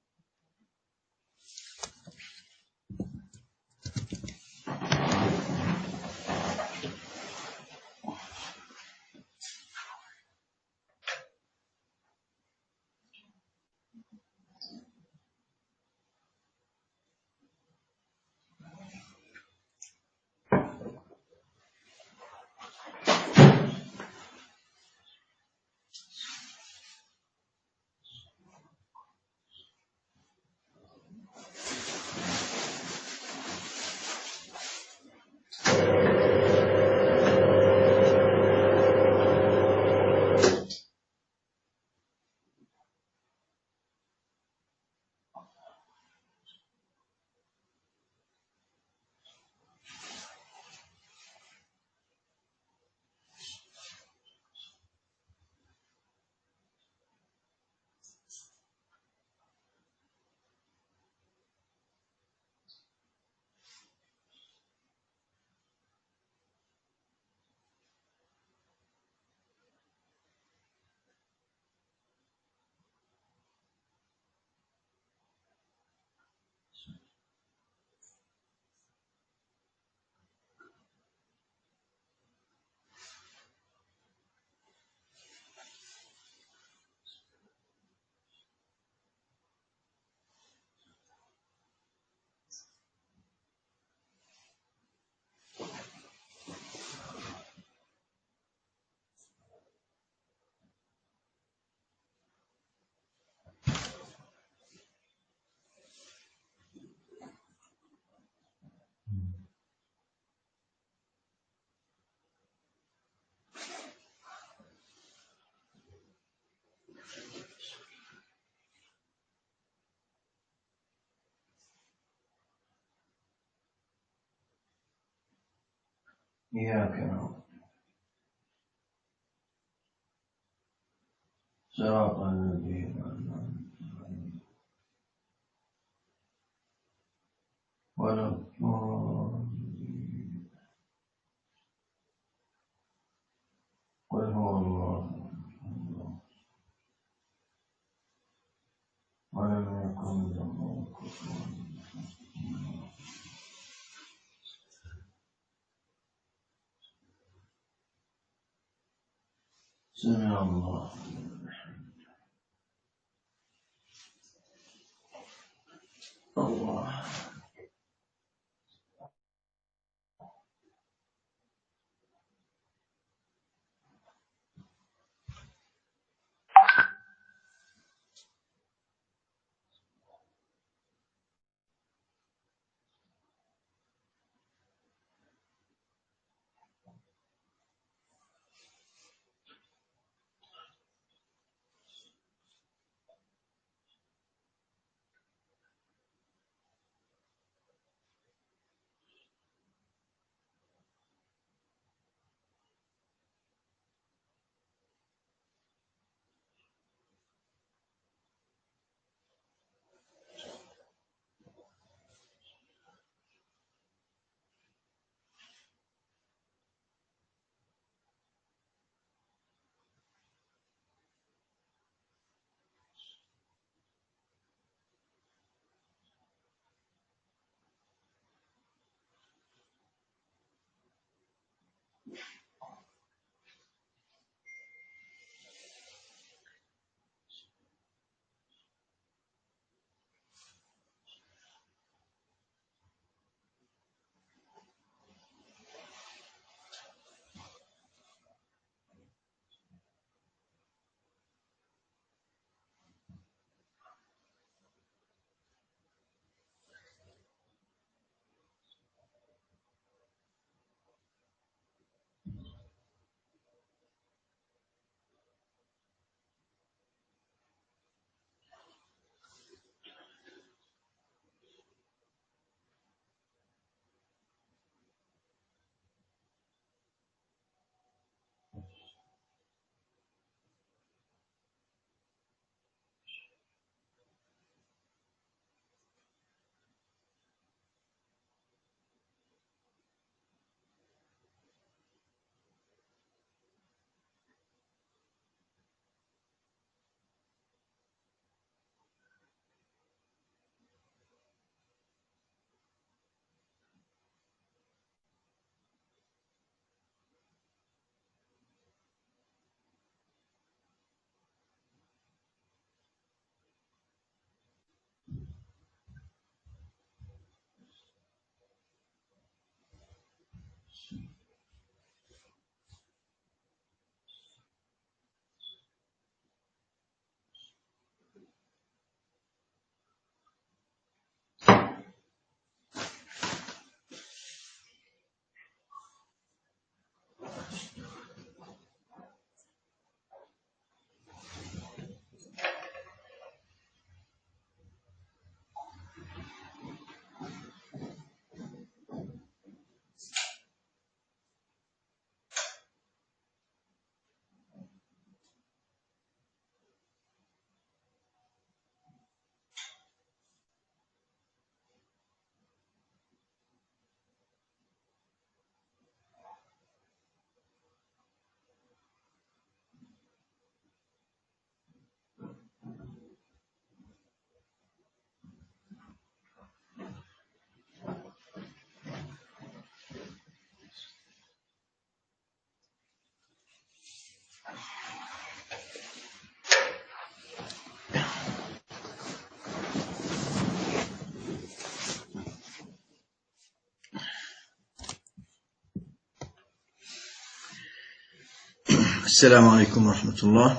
إياك نعبد صراط الذين أنعمت عليهم ولا الضالين. قل هو الله ولم يكن له كفوا. سمع الله الله. السلام عليكم ورحمة الله.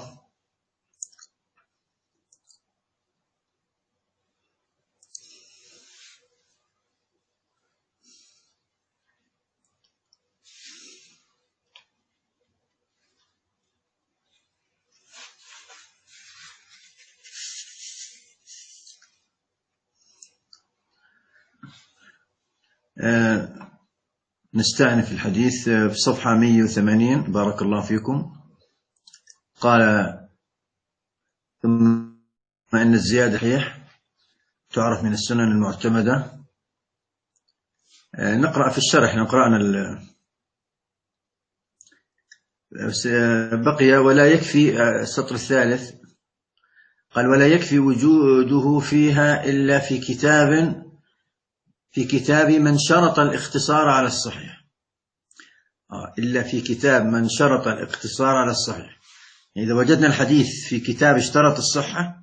آه نستأنف الحديث في صفحة مئة وثمانين. بارك الله فيكم. قال: ثم إن الزيادة صحيح تعرف من السنن المعتمدة. آه نقرأ في الشرح، نقرأنا بقي ولا يكفي. السطر الثالث قال: ولا يكفي وجوده فيها إلا في كتاب في كتاب من شرط الاختصار على الصحيح. آه إلا في كتاب من شرط الاختصار على الصحيح. إذا وجدنا الحديث في كتاب اشترط الصحة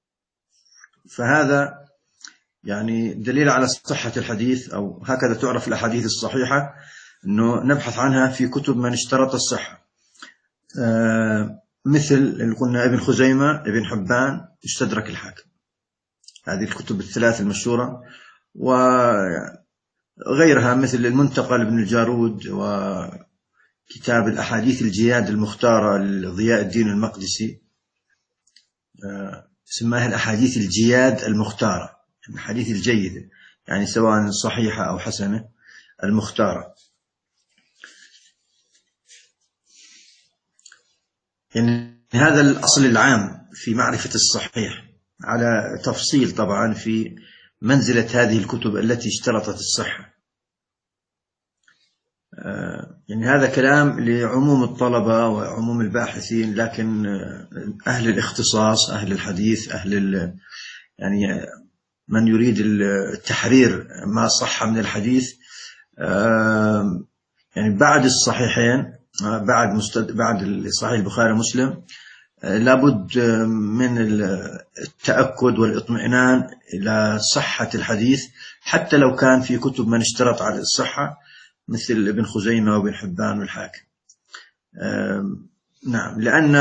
فهذا يعني دليل على صحة الحديث، أو هكذا تعرف الأحاديث الصحيحة، أنه نبحث عنها في كتب من اشترط الصحة. آه مثل اللي قلنا ابن خزيمة، ابن حبان، استدرك الحاكم. هذه الكتب الثلاث المشهورة، وغيرها مثل المنتقى لابن الجارود، وكتاب الأحاديث الجياد المختارة لضياء الدين المقدسي. آه سماها الأحاديث الجياد المختارة، الأحاديث الجيدة، يعني سواء صحيحة أو حسنة، المختارة. يعني هذا الأصل العام في معرفة الصحيح، على تفصيل طبعا في منزلة هذه الكتب التي اشترطت الصحة. يعني هذا كلام لعموم الطلبة وعموم الباحثين، لكن أهل الاختصاص، أهل الحديث، أهل يعني من يريد التحرير ما صح من الحديث، يعني بعد الصحيحين، بعد مستد... بعد صحيح البخاري ومسلم، لابد من التأكد والإطمئنان إلى صحة الحديث، حتى لو كان في كتب من اشترط على الصحة مثل ابن خزيمة وابن حبان والحاكم. نعم، لأن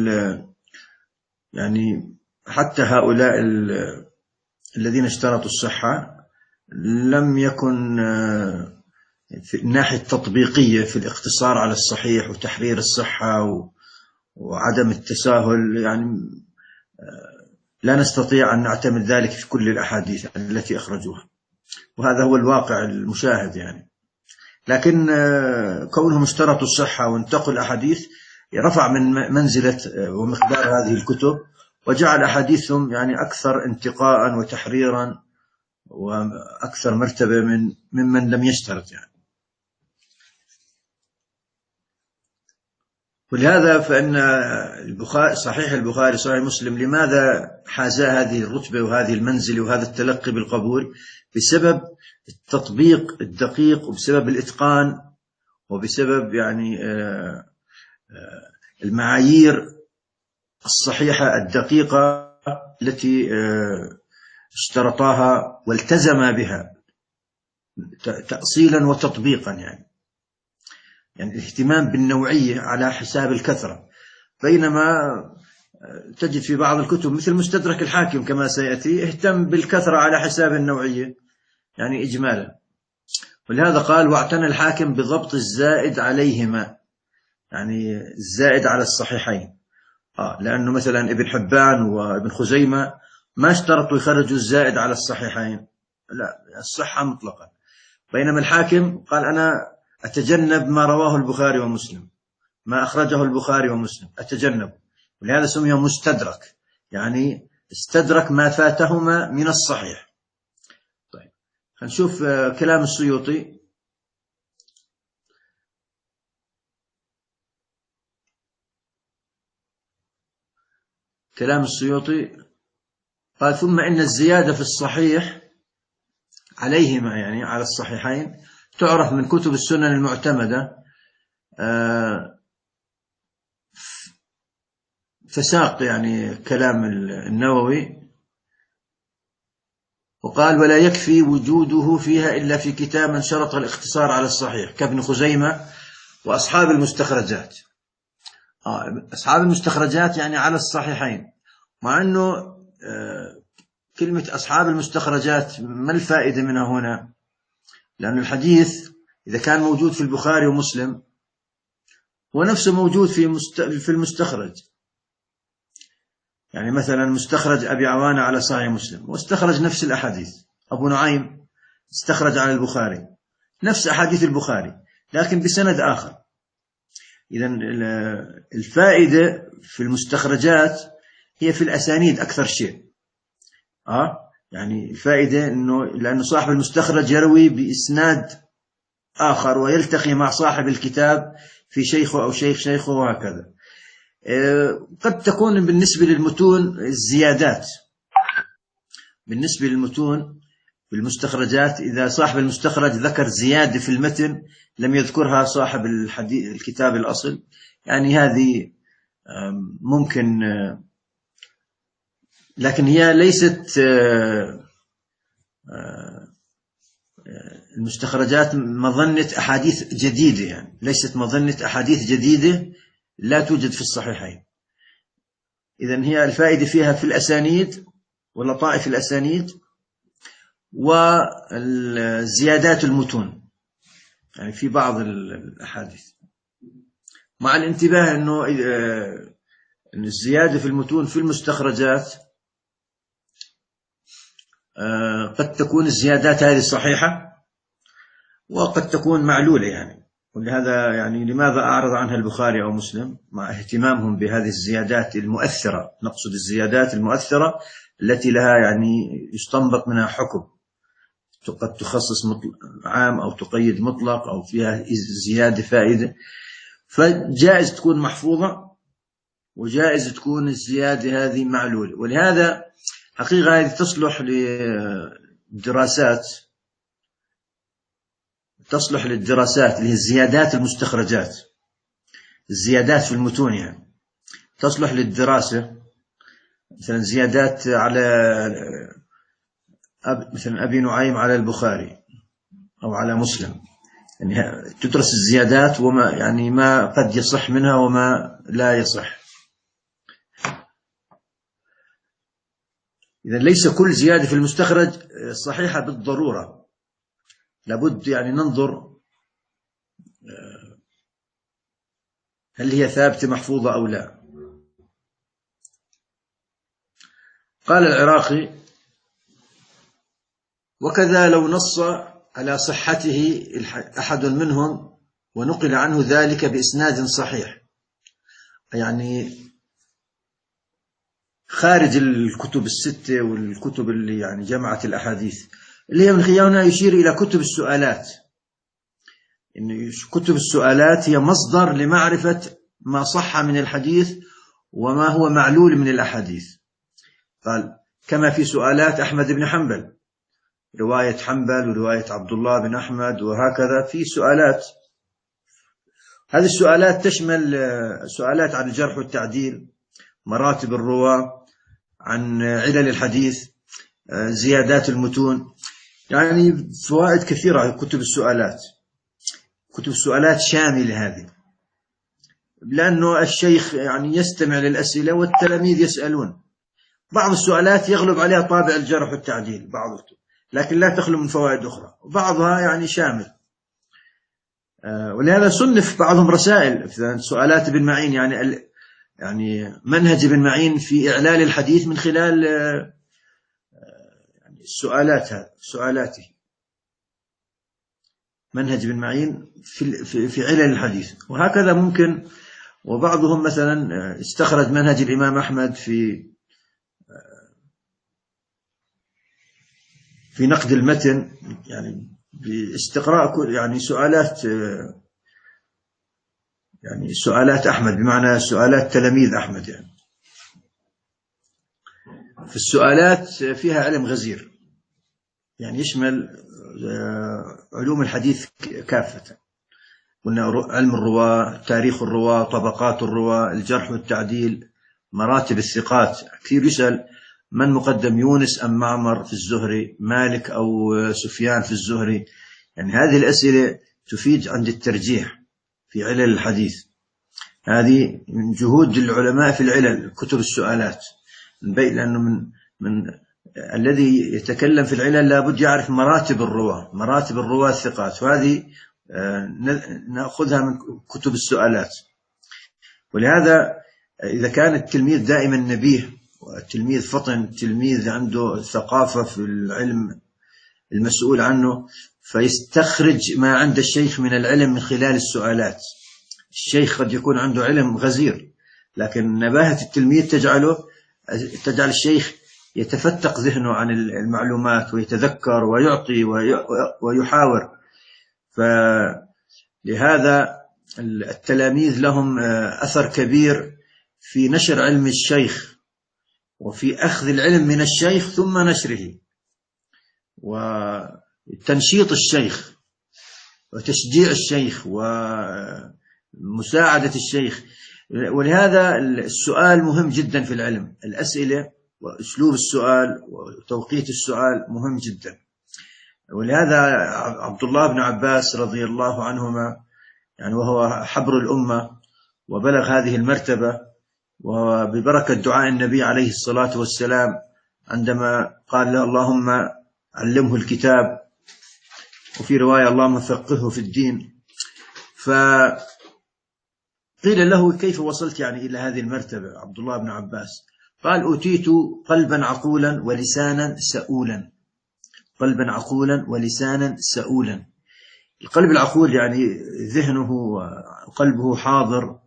يعني حتى هؤلاء الذين اشترطوا الصحة لم يكن في الناحية التطبيقية في الاقتصار على الصحيح وتحرير الصحة وعدم التساهل، يعني لا نستطيع أن نعتمد ذلك في كل الأحاديث التي أخرجوها، وهذا هو الواقع المشاهد يعني. لكن كونهم اشترطوا الصحة وانتقوا الأحاديث رفع من منزلة ومقدار هذه الكتب، وجعل أحاديثهم يعني أكثر انتقاء وتحريرا وأكثر مرتبة من ممن لم يشترط يعني. ولهذا فإن البخاري صحيح البخاري صحيح مسلم لماذا حازا هذه الرتبة وهذه المنزلة وهذا التلقي بالقبول؟ بسبب التطبيق الدقيق، وبسبب الإتقان، وبسبب يعني المعايير الصحيحة الدقيقة التي اشترطاها والتزم بها تأصيلا وتطبيقا، يعني يعني الاهتمام بالنوعية على حساب الكثرة. بينما تجد في بعض الكتب مثل مستدرك الحاكم كما سيأتي اهتم بالكثرة على حساب النوعية يعني إجمالا. ولهذا قال: واعتنى الحاكم بضبط الزائد عليهما، يعني الزائد على الصحيحين. آه لأنه مثلا ابن حبان وابن خزيمة ما اشترطوا يخرجوا الزائد على الصحيحين، لا، الصحة مطلقا. بينما الحاكم قال: أنا أتجنب ما رواه البخاري ومسلم، ما أخرجه البخاري ومسلم أتجنب، ولهذا سمي مستدرك، يعني استدرك ما فاتهما من الصحيح. طيب، هنشوف كلام السيوطي. كلام السيوطي قال: ثم إن الزيادة في الصحيح عليهما، يعني على الصحيحين، تعرف من كتب السنن المعتمدة. فساق يعني كلام النووي وقال: ولا يكفي وجوده فيها إلا في كتاب من شرط الاختصار على الصحيح كابن خزيمة وأصحاب المستخرجات. أصحاب المستخرجات يعني على الصحيحين، مع أنه كلمة أصحاب المستخرجات ما الفائدة منها هنا؟ لأن الحديث إذا كان موجود في البخاري ومسلم هو نفسه موجود في في المستخرج. يعني مثلا مستخرج أبي عوانة على صحيح مسلم واستخرج نفس الأحاديث، أبو نعيم استخرج على البخاري نفس أحاديث البخاري لكن بسند آخر. إذن الفائدة في المستخرجات هي في الأسانيد أكثر شيء. آه يعني الفائدة إنه لأن صاحب المستخرج يروي بإسناد آخر ويلتقي مع صاحب الكتاب في شيخه أو شيخ شيخه وهكذا. آه قد تكون بالنسبة للمتون الزيادات، بالنسبة للمتون بالمستخرجات إذا صاحب المستخرج ذكر زيادة في المتن لم يذكرها صاحب الحديث الكتاب الأصل، يعني هذه ممكن، لكن هي ليست المستخرجات مظنة أحاديث جديدة، يعني ليست مظنة أحاديث جديدة لا توجد في الصحيحين. إذن هي الفائدة فيها في الأسانيد ولطائف الأسانيد والزيادات المتون، يعني في بعض الأحاديث، مع الانتباه أنه أن الزيادة في المتون في المستخرجات قد تكون الزيادات هذه صحيحة وقد تكون معلولة، يعني ولهذا يعني لماذا أعرض عنها البخاري أو مسلم مع اهتمامهم بهذه الزيادات المؤثرة، نقصد الزيادات المؤثرة التي لها يعني يستنبط منها حكم، قد تخصص عام أو تقيد مطلق أو فيها زيادة فائدة، فجائز تكون محفوظة وجائز تكون الزيادة هذه معلولة. ولهذا حقيقة هذه تصلح للدراسات، تصلح للدراسات اللي هي الزيادات المستخرجات، الزيادات في المتون يعني تصلح للدراسة، مثلا زيادات على أب مثلا أبي نعيم على البخاري أو على مسلم، يعني تدرس الزيادات وما يعني ما قد يصح منها وما لا يصح. إذا ليس كل زيادة في المستخرج صحيحة بالضرورة، لابد يعني ننظر هل هي ثابتة محفوظة أو لا. قال العراقي: وكذا لو نص على صحته أحد منهم ونقل عنه ذلك بإسناد صحيح، يعني خارج الكتب الستة والكتب اللي يعني جمعت الأحاديث، اللي هي من خلالها يشير إلى كتب السؤالات، إن كتب السؤالات هي مصدر لمعرفة ما صح من الحديث وما هو معلول من الأحاديث. قال: كما في سؤالات أحمد بن حنبل، رواية حنبل ورواية عبد الله بن أحمد، وهكذا في سؤالات. هذه السؤالات تشمل سؤالات عن الجرح والتعديل، مراتب الرواة، عن علل الحديث، زيادات المتون، يعني فوائد كثيرة. كتب السؤالات كتب السؤالات شاملة هذه، لأنه الشيخ يعني يستمع للأسئلة والتلاميذ يسألون. بعض السؤالات يغلب عليها طابع الجرح والتعديل بعض، لكن لا تخلو من فوائد أخرى، وبعضها يعني شامل. ولهذا صنف بعضهم رسائل، سؤالات ابن معين، يعني يعني منهج ابن معين في إعلال الحديث من خلال يعني السؤالات سؤالاته، منهج ابن معين في في في علل الحديث، وهكذا ممكن. وبعضهم مثلا استخرج منهج الإمام أحمد في في نقد المتن، يعني باستقراء يعني سؤالات، يعني سؤالات أحمد بمعنى سؤالات تلاميذ أحمد. يعني في السؤالات فيها علم غزير، يعني يشمل علوم الحديث كافة. قلنا علم الرواة، تاريخ الرواة، طبقات الرواة، الجرح والتعديل، مراتب الثقات. كثير يسأل: من مقدم، يونس أم معمر في الزهري، مالك أو سفيان في الزهري؟ يعني هذه الأسئلة تفيد عند الترجيح في علل الحديث. هذه من جهود العلماء في العلل، كتب السؤالات، لأنه من من الذي يتكلم في العلل لابد يعرف مراتب الرواة، مراتب الرواة الثقات، وهذه نأخذها من كتب السؤالات. ولهذا إذا كان التلميذ دائما نبيه، والتلميذ فطن، التلميذ عنده ثقافة في العلم المسؤول عنه، فيستخرج ما عند الشيخ من العلم من خلال السؤالات. الشيخ قد يكون عنده علم غزير، لكن نباهة التلميذ تجعله تجعل الشيخ يتفتق ذهنه عن المعلومات ويتذكر ويعطي ويحاور. فلهذا التلاميذ لهم أثر كبير في نشر علم الشيخ، وفي أخذ العلم من الشيخ ثم نشره، وتنشيط الشيخ وتشجيع الشيخ ومساعدة الشيخ. ولهذا السؤال مهم جدا في العلم، الأسئلة وأسلوب السؤال وتوقيت السؤال مهم جدا. ولهذا عبد الله بن عباس رضي الله عنهما، يعني وهو حبر الأمة وبلغ هذه المرتبة، وببركة دعاء النبي عليه الصلاة والسلام عندما قال له اللهم علمه الكتاب، وفي رواية اللهم فقهه في الدين، فقيل له كيف وصلت يعني إلى هذه المرتبة عبد الله بن عباس؟ قال أوتيت قلبا عقولا ولسانا سؤولا. قلبا عقولا ولسانا سؤولا. القلب العقول يعني ذهنه وقلبه حاضر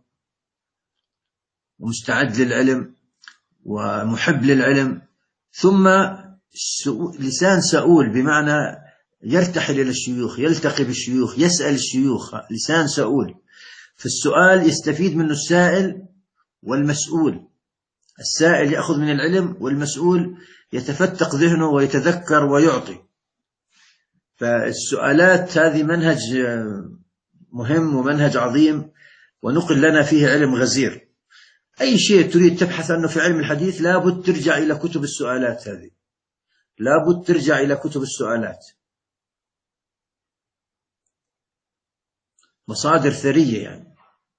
ومستعد للعلم ومحب للعلم، ثم لسان سؤول بمعنى يرتحل إلى الشيوخ، يلتقي بالشيوخ، يسأل الشيوخ، لسان سؤول. فالسؤال يستفيد منه السائل والمسؤول، السائل يأخذ من العلم والمسؤول يتفتق ذهنه ويتذكر ويعطي. فالسؤالات هذه منهج مهم ومنهج عظيم، ونقل لنا فيه علم غزير. أي شيء تريد تبحث عنه في علم الحديث لابد ترجع إلى كتب السؤالات، هذه لابد ترجع إلى كتب السؤالات، مصادر ثرية يعني.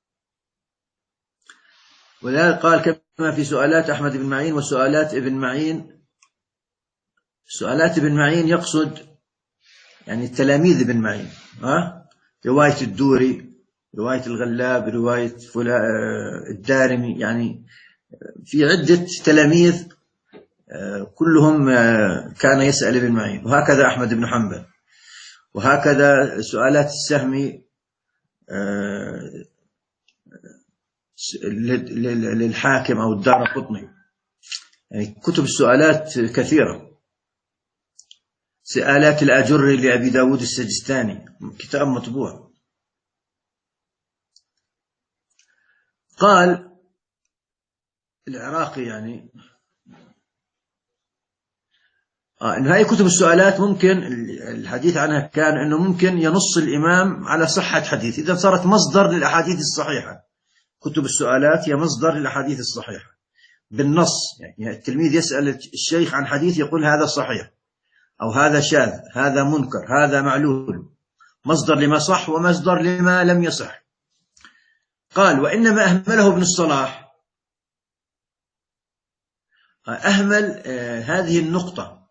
ولذلك قال كما في سؤالات أحمد بن معين وسؤالات ابن معين. سؤالات ابن معين يقصد يعني التلاميذ ابن معين، ها؟ رواية الدوري، رواية الغلاب، رواية الدارمي، يعني في عدة تلاميذ كلهم كان يسأل ابن معين. وهكذا أحمد بن حنبل، وهكذا سؤالات السهمي للحاكم أو الدارقطني. يعني كتب السؤالات كثيرة. سؤالات الأجري لأبي داود السجستاني، كتاب مطبوع. قال العراقي يعني آه إن هاي كتب السؤالات ممكن الحديث عنها كان إنه ممكن ينص الإمام على صحة حديث إذا صارت مصدر للأحاديث الصحيحة. كتب السؤالات هي مصدر للأحاديث الصحيحة بالنص، يعني التلميذ يسأل الشيخ عن حديث يقول هذا صحيح أو هذا شاذ، هذا منكر، هذا معلول، مصدر لما صح ومصدر لما لم يصح. قال وإنما أهمله ابن الصلاح، أهمل هذه النقطة.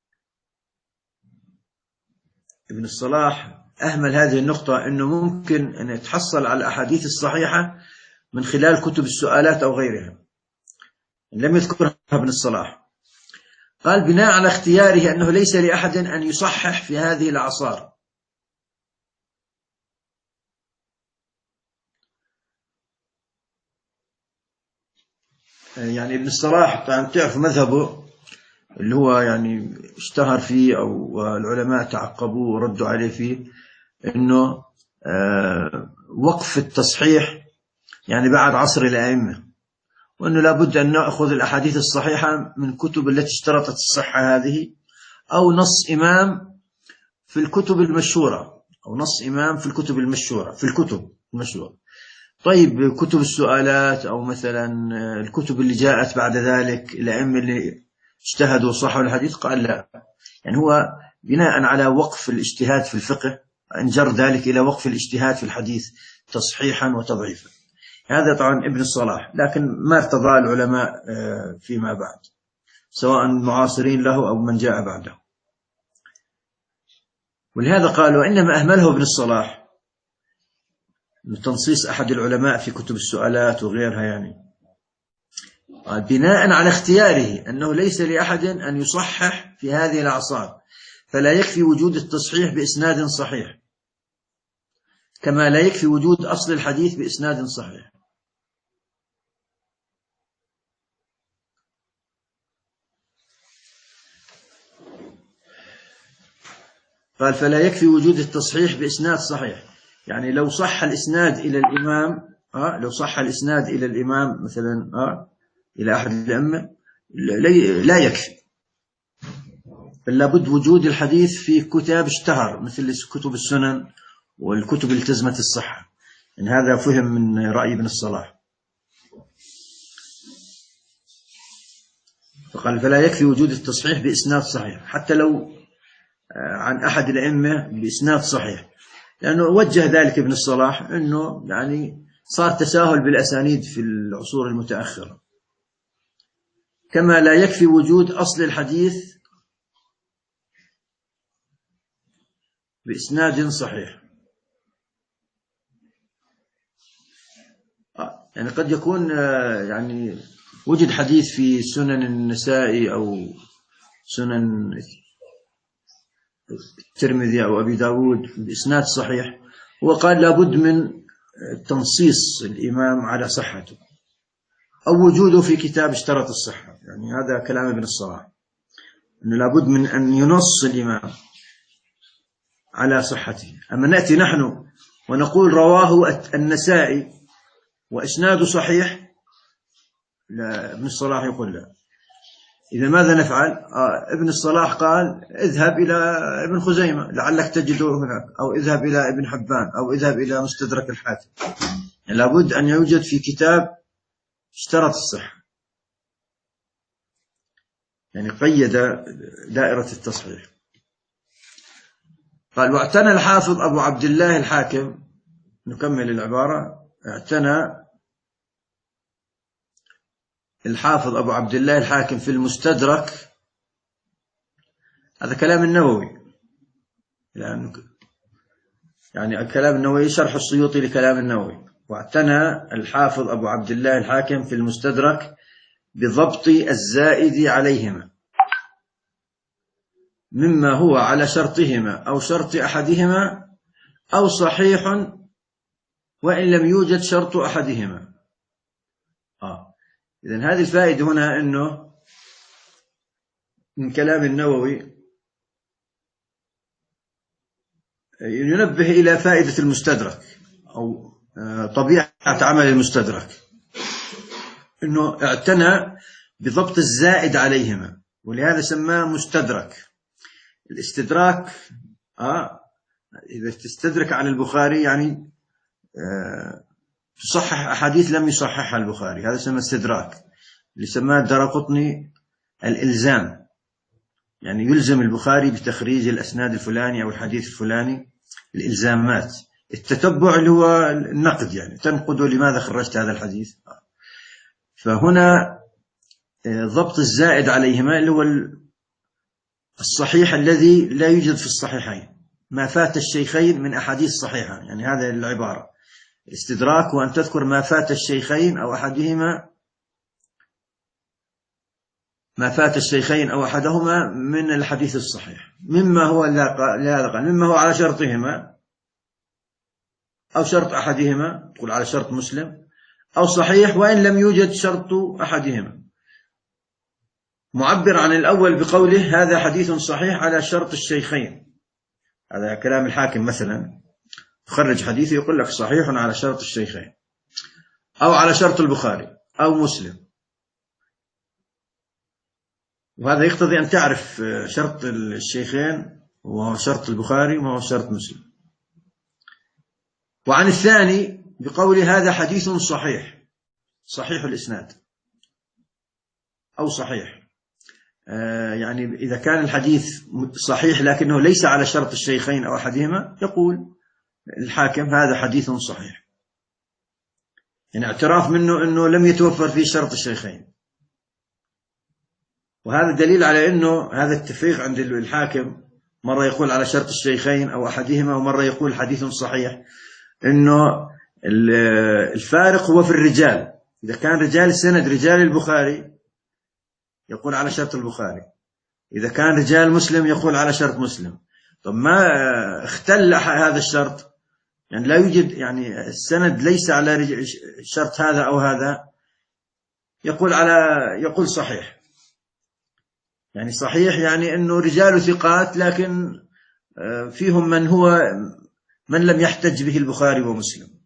ابن الصلاح أهمل هذه النقطة، أنه ممكن أن يتحصل على الأحاديث الصحيحة من خلال كتب السؤالات أو غيرها، لم يذكرها ابن الصلاح. قال بناء على اختياره أنه ليس لأحد أن يصحح في هذه الأعصار. يعني ابن الصلاح تعرف مذهبه اللي هو يعني اشتهر فيه أو العلماء تعقبوه وردوا عليه فيه، أنه وقف التصحيح يعني بعد عصر الأئمة، وأنه لابد أن نأخذ الأحاديث الصحيحة من كتب التي اشترطت الصحة هذه، أو نص إمام في الكتب المشهورة، أو نص إمام في الكتب المشهورة في الكتب المشهورة. طيب كتب السؤالات أو مثلا الكتب اللي جاءت بعد ذلك الأئمة اللي اجتهدوا صحوا الحديث، قال لا. يعني هو بناء على وقف الاجتهاد في الفقه انجر ذلك إلى وقف الاجتهاد في الحديث تصحيحا وتضعيفا. هذا طبعا ابن الصلاح، لكن ما ارتضى العلماء فيما بعد سواء معاصرين له أو من جاء بعده. ولهذا قالوا إنما أهمله ابن الصلاح تنصيص أحد العلماء في كتب السؤالات وغيرها، يعني بناء على اختياره أنه ليس لأحد أن يصحح في هذه الأعصار، فلا يكفي وجود التصحيح بإسناد صحيح، كما لا يكفي وجود أصل الحديث بإسناد صحيح. قال فلا يكفي وجود التصحيح بإسناد صحيح، يعني لو صح الإسناد إلى الإمام آه لو صح الإسناد إلى الإمام مثلا آه إلى أحد الأئمة لا يكفي، بل لابد وجود الحديث في كتاب اشتهر مثل كتب السنن والكتب اللي التزمت الصحة. يعني هذا فهم من رأي ابن الصلاح. فقال فلا يكفي وجود التصحيح بإسناد صحيح حتى لو عن أحد الأئمة بإسناد صحيح، لأنه وجه ذلك ابن الصلاح أنه يعني صار تساهل بالأسانيد في العصور المتأخرة. كما لا يكفي وجود أصل الحديث بإسناد صحيح، يعني قد يكون يعني وجد حديث في سنن النسائي أو سنن الترمذي أو أبي داود بإسناد صحيح، وقال لابد من تنصيص الإمام على صحته أو وجوده في كتاب اشترط الصحة. يعني هذا كلام ابن الصلاح، أنه لابد من أن ينص الإمام على صحته. أما نأتي نحن ونقول رواه النسائي وإسناده صحيح، لا، ابن الصلاح يقول لا. إذا ماذا نفعل؟ آه ابن الصلاح قال اذهب إلى ابن خزيمة لعلك تجده هناك، أو اذهب إلى ابن حبان، أو اذهب إلى مستدرك الحاكم. يعني لابد أن يوجد في كتاب اشترط الصحة، يعني قيد دائرة التصحيح. قال واعتنى الحافظ أبو عبد الله الحاكم، نكمل العبارة، اعتنى الحافظ أبو عبد الله الحاكم في المستدرك، هذا كلام النووي، يعني الكلام النووي شرح السيوطي لكلام النووي. واعتنى الحافظ أبو عبد الله الحاكم في المستدرك بضبط الزائد عليهما مما هو على شرطهما أو شرط أحدهما أو صحيح وإن لم يوجد شرط أحدهما. آه. إذن هذه الفائدة هنا أنه من كلام النووي ينبه إلى فائدة المستدرك أو طبيعة عمل المستدرك، أنه اعتنى بضبط الزائد عليهما، ولهذا سماه مستدرك. الاستدراك آه إذا تستدرك عن البخاري يعني آه تصحح أحاديث لم يصححها البخاري، هذا سمى استدراك. اللي سماه الدارقطني الإلزام، يعني يلزم البخاري بتخريج الأسناد الفلاني أو الحديث الفلاني، الإلزامات. التتبع اللي هو النقد، يعني تنقد لماذا خرجت هذا الحديث. فهنا ضبط الزائد عليهما اللي هو الصحيح الذي لا يوجد في الصحيحين، ما فات الشيخين من أحاديث صحيحة، يعني هذا العبارة. الاستدراك هو أن تذكر ما فات الشيخين أو أحدهما ما فات الشيخين أو أحدهما من الحديث الصحيح، مما هو لهذا قال مما هو على شرطهما أو شرط أحدهما، تقول على شرط مسلم، أو صحيح وإن لم يوجد شرط أحدهما، معبر عن الأول بقوله هذا حديث صحيح على شرط الشيخين. هذا كلام الحاكم مثلا، تخرج حديث يقول لك صحيح على شرط الشيخين أو على شرط البخاري أو مسلم، وهذا يقتضي أن تعرف شرط الشيخين وهو شرط البخاري وهو شرط مسلم. وعن الثاني بقول هذا حديث صحيح، صحيح الإسناد أو صحيح، آه يعني إذا كان الحديث صحيح لكنه ليس على شرط الشيخين أو أحدهما، يقول الحاكم هذا حديث صحيح. يعني اعتراف منه أنه لم يتوفر فيه شرط الشيخين. وهذا دليل على أنه هذا التفريق عند الحاكم، مرة يقول على شرط الشيخين أو أحدهما، ومرة يقول حديث صحيح، أنه الفارق هو في الرجال. إذا كان رجال السند رجال البخاري يقول على شرط البخاري، إذا كان رجال مسلم يقول على شرط مسلم. طب ما اختل هذا الشرط، يعني لا يوجد، يعني السند ليس على شرط هذا أو هذا، يقول على يقول صحيح. يعني صحيح يعني أنه رجال ثقات، لكن فيهم من هو من لم يحتج به البخاري ومسلم.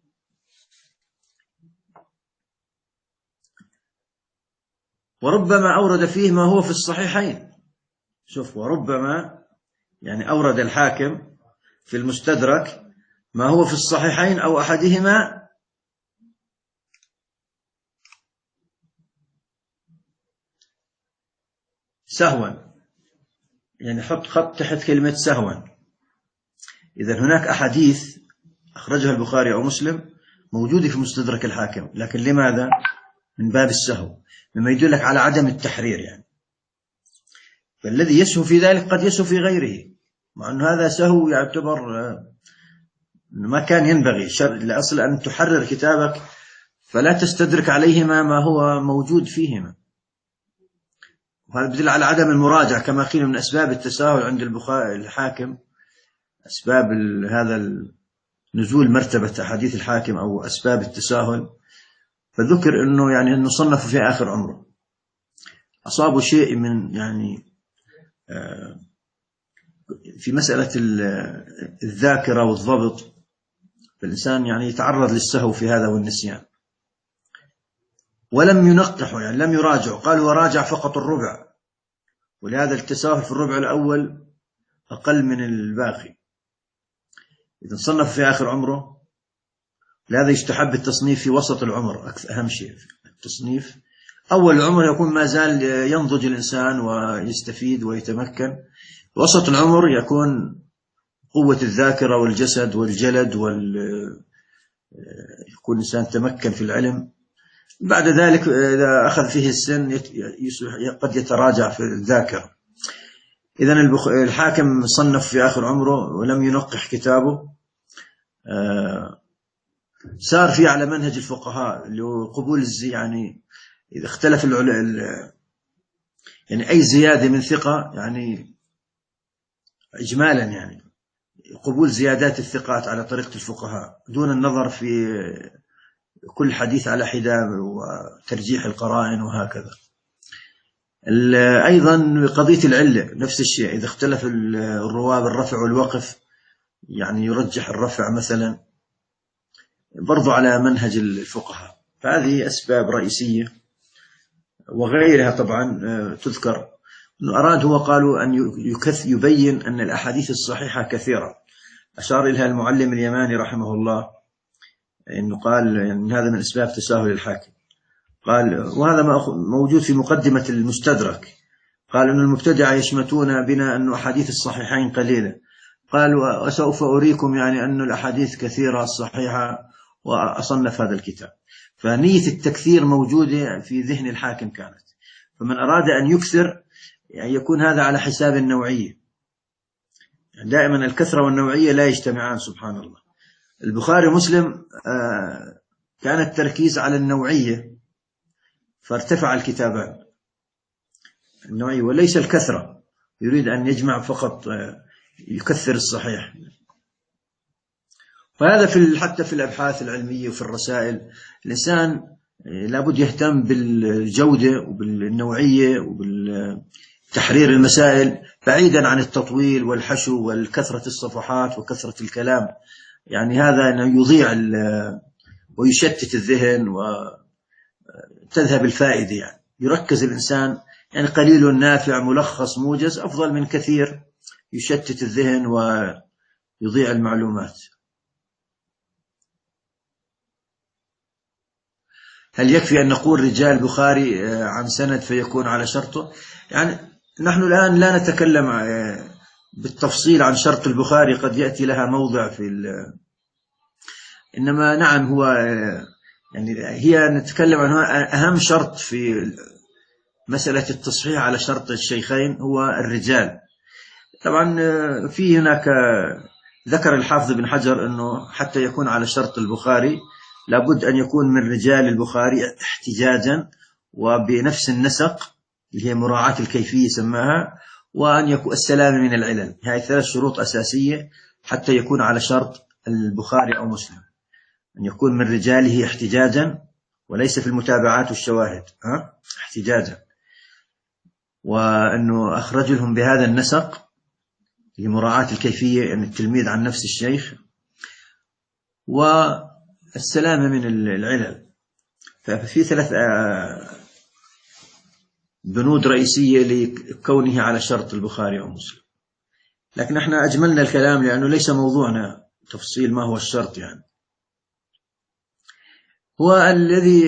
وربما أورد فيه ما هو في الصحيحين. شوف، وربما يعني أورد الحاكم في المستدرك ما هو في الصحيحين أو أحدهما سهوا، يعني حط خط تحت كلمة سهوا. إذا هناك أحاديث أخرجها البخاري أو مسلم موجودة في مستدرك الحاكم، لكن لماذا؟ من باب السهو، مما يدلك على عدم التحرير. يعني فالذي يسهو في ذلك قد يسهو في غيره، مع أن هذا سهو يعتبر ما كان ينبغي. الأصل أن تحرر كتابك فلا تستدرك عليهما ما هو موجود فيهما، وهذا يدل على عدم المراجعة. كما قيل من أسباب التساهل عند البخاري الحاكم، أسباب هذا نزول مرتبة أحاديث الحاكم أو أسباب التساهل، فذكر أنه يعني أنه صنف في آخر عمره، أصابوا شيء من يعني في مسألة الذاكرة والضبط، فالإنسان يعني يتعرض للسهو في هذا والنسيان. ولم ينقحوا، يعني لم يراجعوا، قالوا وراجع فقط الربع، ولهذا التساهل في الربع الأول أقل من الباقي. إذا صنف في آخر عمره، لهذا يستحب التصنيف في وسط العمر، أهم شيء التصنيف. أول العمر يكون ما زال ينضج الإنسان ويستفيد ويتمكن، وسط العمر يكون قوة الذاكرة والجسد والجلد وال يكون الإنسان تمكن في العلم. بعد ذلك إذا أخذ فيه السن قد يتراجع في الذاكرة. إذن الحاكم صنف في آخر عمره ولم ينقح كتابه، صار فيه على منهج الفقهاء لقبول الزي، يعني إذا اختلف العلماء، يعني أي زيادة من ثقة يعني إجمالا، يعني قبول زيادات الثقات على طريقة الفقهاء دون النظر في كل حديث على حدة وترجيح القرائن وهكذا. أيضا قضية العلة نفس الشيء، إذا اختلف الرواة بالرفع والوقف، يعني يرجح الرفع مثلا، برضو على منهج الفقهاء. فهذه أسباب رئيسية، وغيرها طبعا تذكر. أراد هو قالوا أن يبين أن الأحاديث الصحيحة كثيرة، أشار إليها المعلم اليماني رحمه الله، إنه قال إن هذا من أسباب تساهل الحاكم. قال وهذا موجود في مقدمة المستدرك، قال أن المبتدعة يشمتون بنا أن أحاديث الصحيحين قليلة. قال وسوف أريكم يعني أن الأحاديث كثيرة الصحيحة وأصنف هذا الكتاب. فنية التكثير موجودة في ذهن الحاكم كانت، فمن أراد أن يكثر يعني يكون هذا على حساب النوعية. يعني دائما الكثرة والنوعية لا يجتمعان سبحان الله. البخاري ومسلم كان التركيز على النوعية فارتفع الكتابان النوعية وليس الكثرة، يريد أن يجمع فقط يكثر الصحيح. وهذا في حتى في الأبحاث العلمية وفي الرسائل، الإنسان لابد يهتم بالجودة وبالنوعية وبالتحرير المسائل بعيدا عن التطويل والحشو والكثرة الصفحات وكثرة الكلام. يعني هذا يضيع ويشتت الذهن وتذهب الفائدة. يعني يركز الإنسان، يعني قليل نافع ملخص موجز أفضل من كثير يشتت الذهن ويضيع المعلومات. هل يكفي أن نقول رجال البخاري عن سند فيكون على شرطه؟ يعني نحن الآن لا نتكلم بالتفصيل عن شرط البخاري، قد يأتي لها موضع في ال... إنما نعم هو يعني هي نتكلم عنها أهم شرط في مسألة التصحيح على شرط الشيخين هو الرجال. طبعا في هناك ذكر الحافظ بن حجر أنه حتى يكون على شرط البخاري لابد أن يكون من رجال البخاري احتجاجا وبنفس النسق اللي هي مراعاة الكيفية سماها، وأن يكون السلام من العلل. هذه ثلاث شروط أساسية حتى يكون على شرط البخاري أو مسلم، أن يكون من رجاله احتجاجا وليس في المتابعات والشواهد، ها؟ احتجاجا، وأنه أخرج لهم بهذا النسق لمراعاة الكيفية أن يعني التلميذ عن نفس الشيخ، والسلامة من العلل. ففي ثلاث بنود رئيسية لكونه على شرط البخاري أو مسلم. لكن احنا أجملنا الكلام لأنه ليس موضوعنا تفصيل ما هو الشرط. يعني هو الذي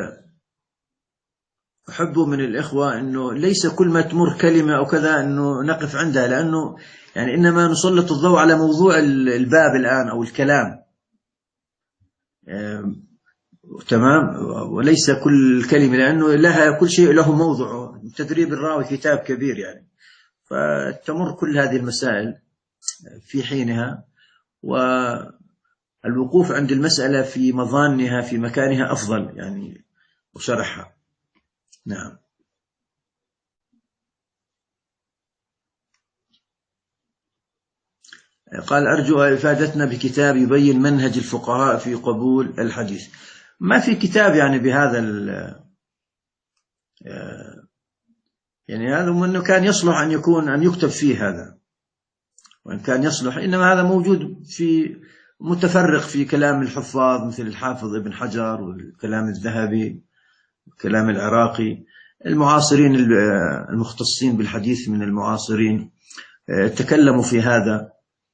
أحبه من الإخوة أنه ليس كل ما تمر كلمة أو كذا أنه نقف عندها، لأنه يعني إنما نسلط الضوء على موضوع الباب الآن أو الكلام، تمام، وليس كل كلمة، لأنه لها كل شيء له موضعه. تدريب الراوي كتاب كبير يعني، فتمر كل هذه المسائل في حينها، والوقوف عند المسألة في مظانها في مكانها أفضل يعني، وشرحها. نعم. قال أرجو إفادتنا بكتاب يبين منهج الفقهاء في قبول الحديث. ما في كتاب يعني بهذا يعني هذا منه كان يصلح أن يكون أن يكتب فيه هذا، وإن كان يصلح، إنما هذا موجود في متفرق في كلام الحفاظ مثل الحافظ ابن حجر والكلام الذهبي والكلام العراقي. المعاصرين المختصين بالحديث من المعاصرين تكلموا في هذا،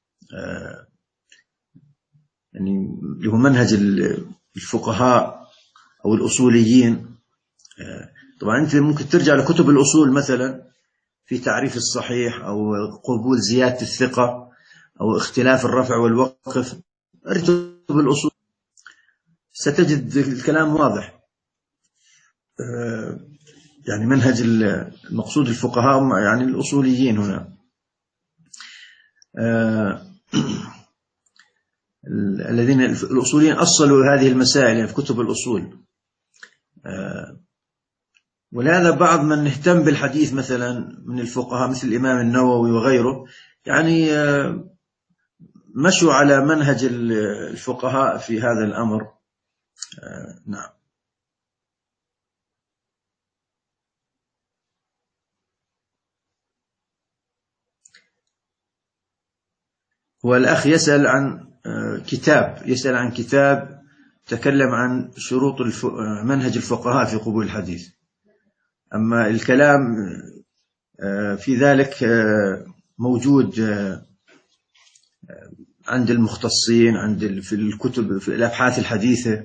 يعني له منهج الفقهاء أو الأصوليين. طبعا أنت ممكن ترجع لكتب الأصول مثلا في تعريف الصحيح أو قبول زيادة الثقة أو اختلاف الرفع والوقف، ارجع بالأصول ستجد الكلام واضح. يعني منهج المقصود الفقهاء يعني الأصوليين هنا الذين الأصوليين أصلوا هذه المسائل يعني في كتب الأصول. ولهذا بعض من اهتم بالحديث مثلا من الفقهاء مثل الإمام النووي وغيره يعني مشوا على منهج الفقهاء في هذا الأمر. نعم. والأخ يسأل عن كتاب يسأل عن كتاب تكلم عن شروط منهج الفقهاء في قبول الحديث. أما الكلام في ذلك موجود عند المختصين، عند في الكتب في الأبحاث الحديثة،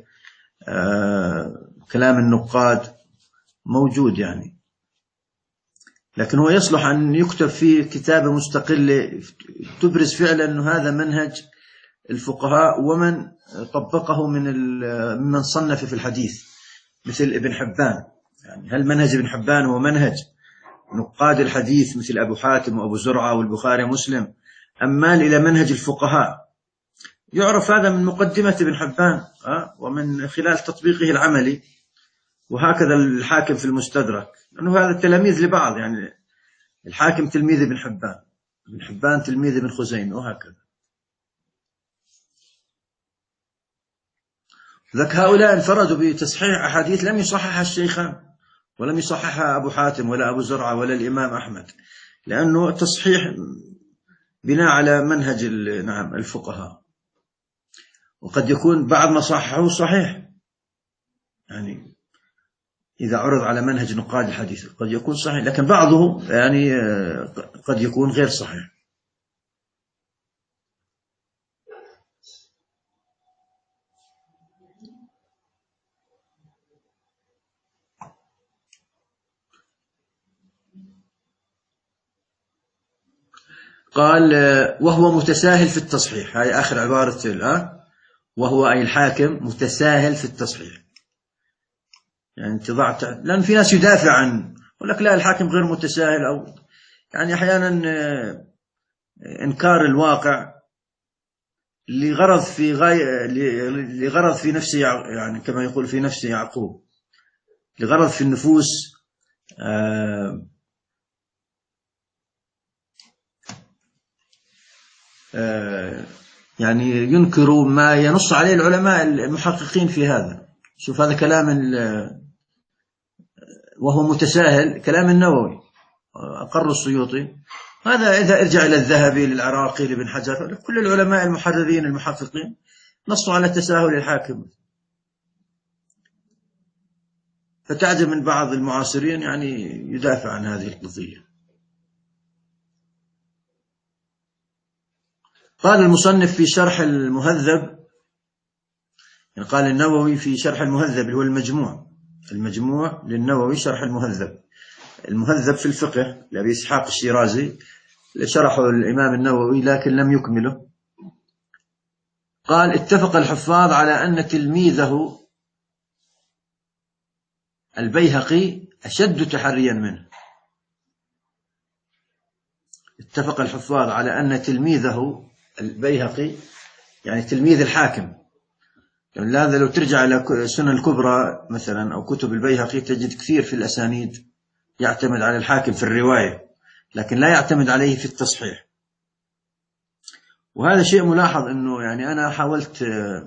كلام النقاد موجود يعني. لكن هو يصلح أن يكتب فيه كتابة مستقلة تبرز فعلا أنه هذا منهج الفقهاء ومن طبقه من من صنف في الحديث مثل ابن حبان. يعني هل منهج ابن حبان هو منهج نقاد الحديث مثل أبو حاتم وأبو زرعة والبخاري ومسلم، أم مال إلى منهج الفقهاء؟ يعرف هذا من مقدمة ابن حبان ومن خلال تطبيقه العملي، وهكذا الحاكم في المستدرك، لأنه هذا التلاميذ لبعض. يعني الحاكم تلميذ ابن حبان، ابن حبان تلميذ ابن خزيمة، وهكذا. ذاك هؤلاء انفردوا بتصحيح أحاديث لم يصححها الشيخان، ولم يصححها أبو حاتم ولا أبو زرعة ولا الإمام أحمد، لأنه التصحيح بناء على منهج نعم الفقهاء. وقد يكون بعض ما صححه صحيح، يعني إذا عرض على منهج نقاد الحديث قد يكون صحيح، لكن بعضه يعني قد يكون غير صحيح. قال وهو متساهل في التصحيح، هاي آخر عبارة الآن، وهو أي الحاكم متساهل في التصحيح. يعني انت ضعت، لأن في ناس يدافع عن، يقول لك لا الحاكم غير متساهل، أو يعني أحيانا إنكار الواقع لغرض في غاية، لغرض في نفس، يعني كما يقول في نفس يعقوب، لغرض في النفوس، آه آه يعني ينكروا ما ينص عليه العلماء المحققين في هذا. شوف هذا كلام، وهو متساهل، كلام النووي أقر السيوطي. هذا إذا ارجع إلى الذهبي، للعراقي، لابن حجر، كل العلماء المحررين المحققين نصوا على تساهل الحاكم. فتعجب من بعض المعاصرين يعني يدافع عن هذه القضية. قال المصنف في شرح المهذب، يعني قال النووي في شرح المهذب اللي هو المجموع، المجموع للنووي شرح المهذب، المهذب في الفقه لأبي إسحاق الشيرازي، شرحه الإمام النووي لكن لم يكمله. قال اتفق الحفاظ على أن تلميذه البيهقي أشد تحريا منه. اتفق الحفاظ على أن تلميذه البيهقي، يعني تلميذ الحاكم، يعني هذا لو ترجع إلى سنن الكبرى مثلا أو كتب البيهقي تجد كثير في الأسانيد يعتمد على الحاكم في الرواية، لكن لا يعتمد عليه في التصحيح. وهذا شيء ملاحظ، أنه يعني أنا حاولت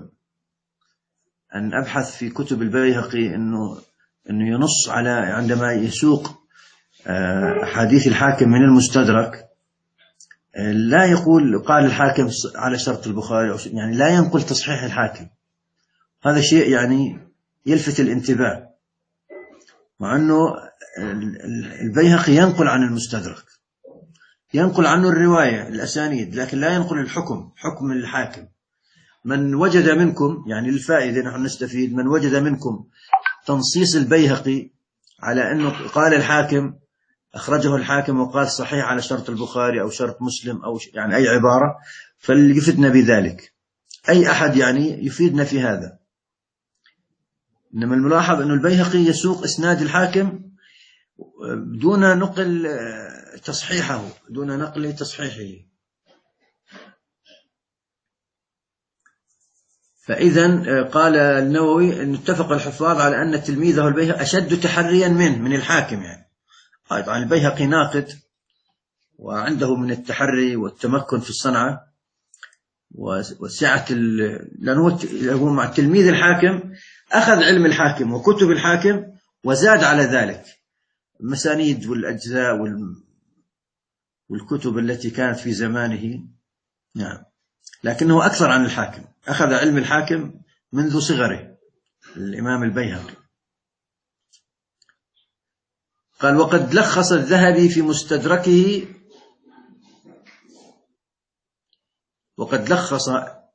أن أبحث في كتب البيهقي أنه أنه ينص على، عندما يسوق أحاديث الحاكم من المستدرك لا يقول قال الحاكم على شرط البخاري، يعني لا ينقل تصحيح الحاكم. هذا شيء يعني يلفت الانتباه، مع أنه البيهقي ينقل عن المستدرك، ينقل عنه الرواية الأسانيد، لكن لا ينقل الحكم، حكم الحاكم. من وجد منكم، يعني للفائدة نحن نستفيد، من وجد منكم تنصيص البيهقي على أنه قال الحاكم، أخرجه الحاكم وقال صحيح على شرط البخاري أو شرط مسلم أو يعني أي عبارة، فليفتنا بذلك، أي أحد يعني يفيدنا في هذا. إنما الملاحظ أن البيهقي يسوق إسناد الحاكم دون نقل تصحيحه، دون نقل تصحيحه. فإذا قال النووي أن اتفق الحفاظ على أن تلميذه البيهقي أشد تحريا منه، من الحاكم يعني. طبعا البيهقي ناقد وعنده من التحري والتمكن في الصنعة وسعة، لأنه هو مع تلميذ الحاكم أخذ علم الحاكم وكتب الحاكم وزاد على ذلك المسانيد والأجزاء والكتب التي كانت في زمانه. نعم، لكنه أكثر عن الحاكم، أخذ علم الحاكم منذ صغره الإمام البيهقي. قال وقد لخص الذهبي في مستدركه، وقد لخص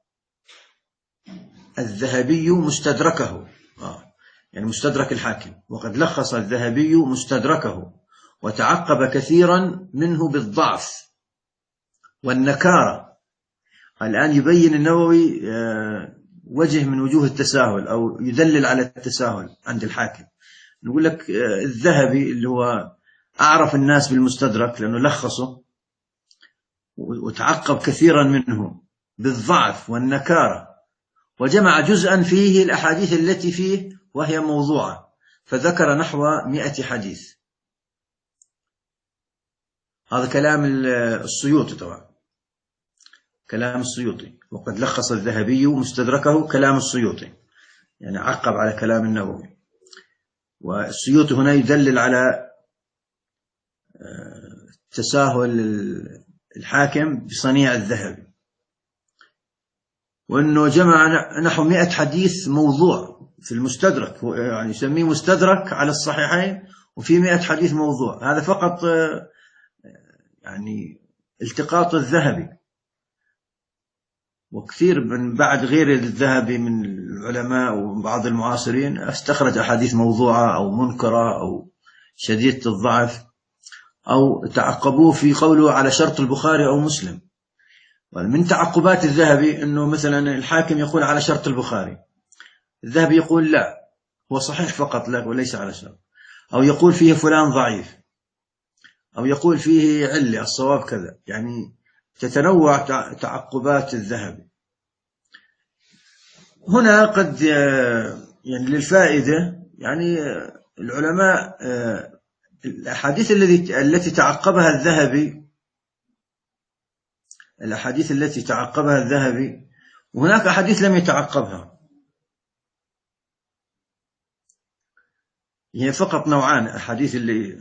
الذهبي مستدركه، آه. يعني مستدرك الحاكم، وقد لخص الذهبي مستدركه وتعقب كثيرا منه بالضعف والنكارة. الآن يبين النووي وجه من وجوه التساهل، أو يدلل على التساهل عند الحاكم. نقول لك الذهبي اللي هو أعرف الناس بالمستدرك لأنه لخصه وتعقب كثيرا منه بالضعف والنكارة، وجمع جزءا فيه الأحاديث التي فيه وهي موضوعة، فذكر نحو مئة حديث. هذا كلام السيوطي طبعا، كلام السيوطي. وقد لخص الذهبي مستدركه، كلام السيوطي، يعني عقب على كلام النووي. والسيوطي هنا يدلل على تساهل الحاكم بصنيع الذهبي، وأنه جمع نحو مئة حديث موضوع في المستدرك، يعني يسميه مستدرك على الصحيحين، وفي مئة حديث موضوع. هذا فقط يعني التقاط الذهبي، وكثير من بعد غير الذهبي من العلماء وبعض المعاصرين استخرج أحاديث موضوعة أو منكرة أو شديدة الضعف، أو تعقبوه في قوله على شرط البخاري أو مسلم. من تعقبات الذهبي أنه مثلا الحاكم يقول على شرط البخاري، الذهبي يقول لا، هو صحيح فقط لا وليس على شرط، أو يقول فيه فلان ضعيف، أو يقول فيه علة الصواب كذا، يعني تتنوع تعقبات الذهبي. هنا قد يعني للفائدة، يعني العلماء الأحاديث التي التي تعقبها الذهبي الأحاديث التي تعقبها الذهبي وهناك أحاديث لم يتعقبها، هي فقط نوعان أحاديث اللي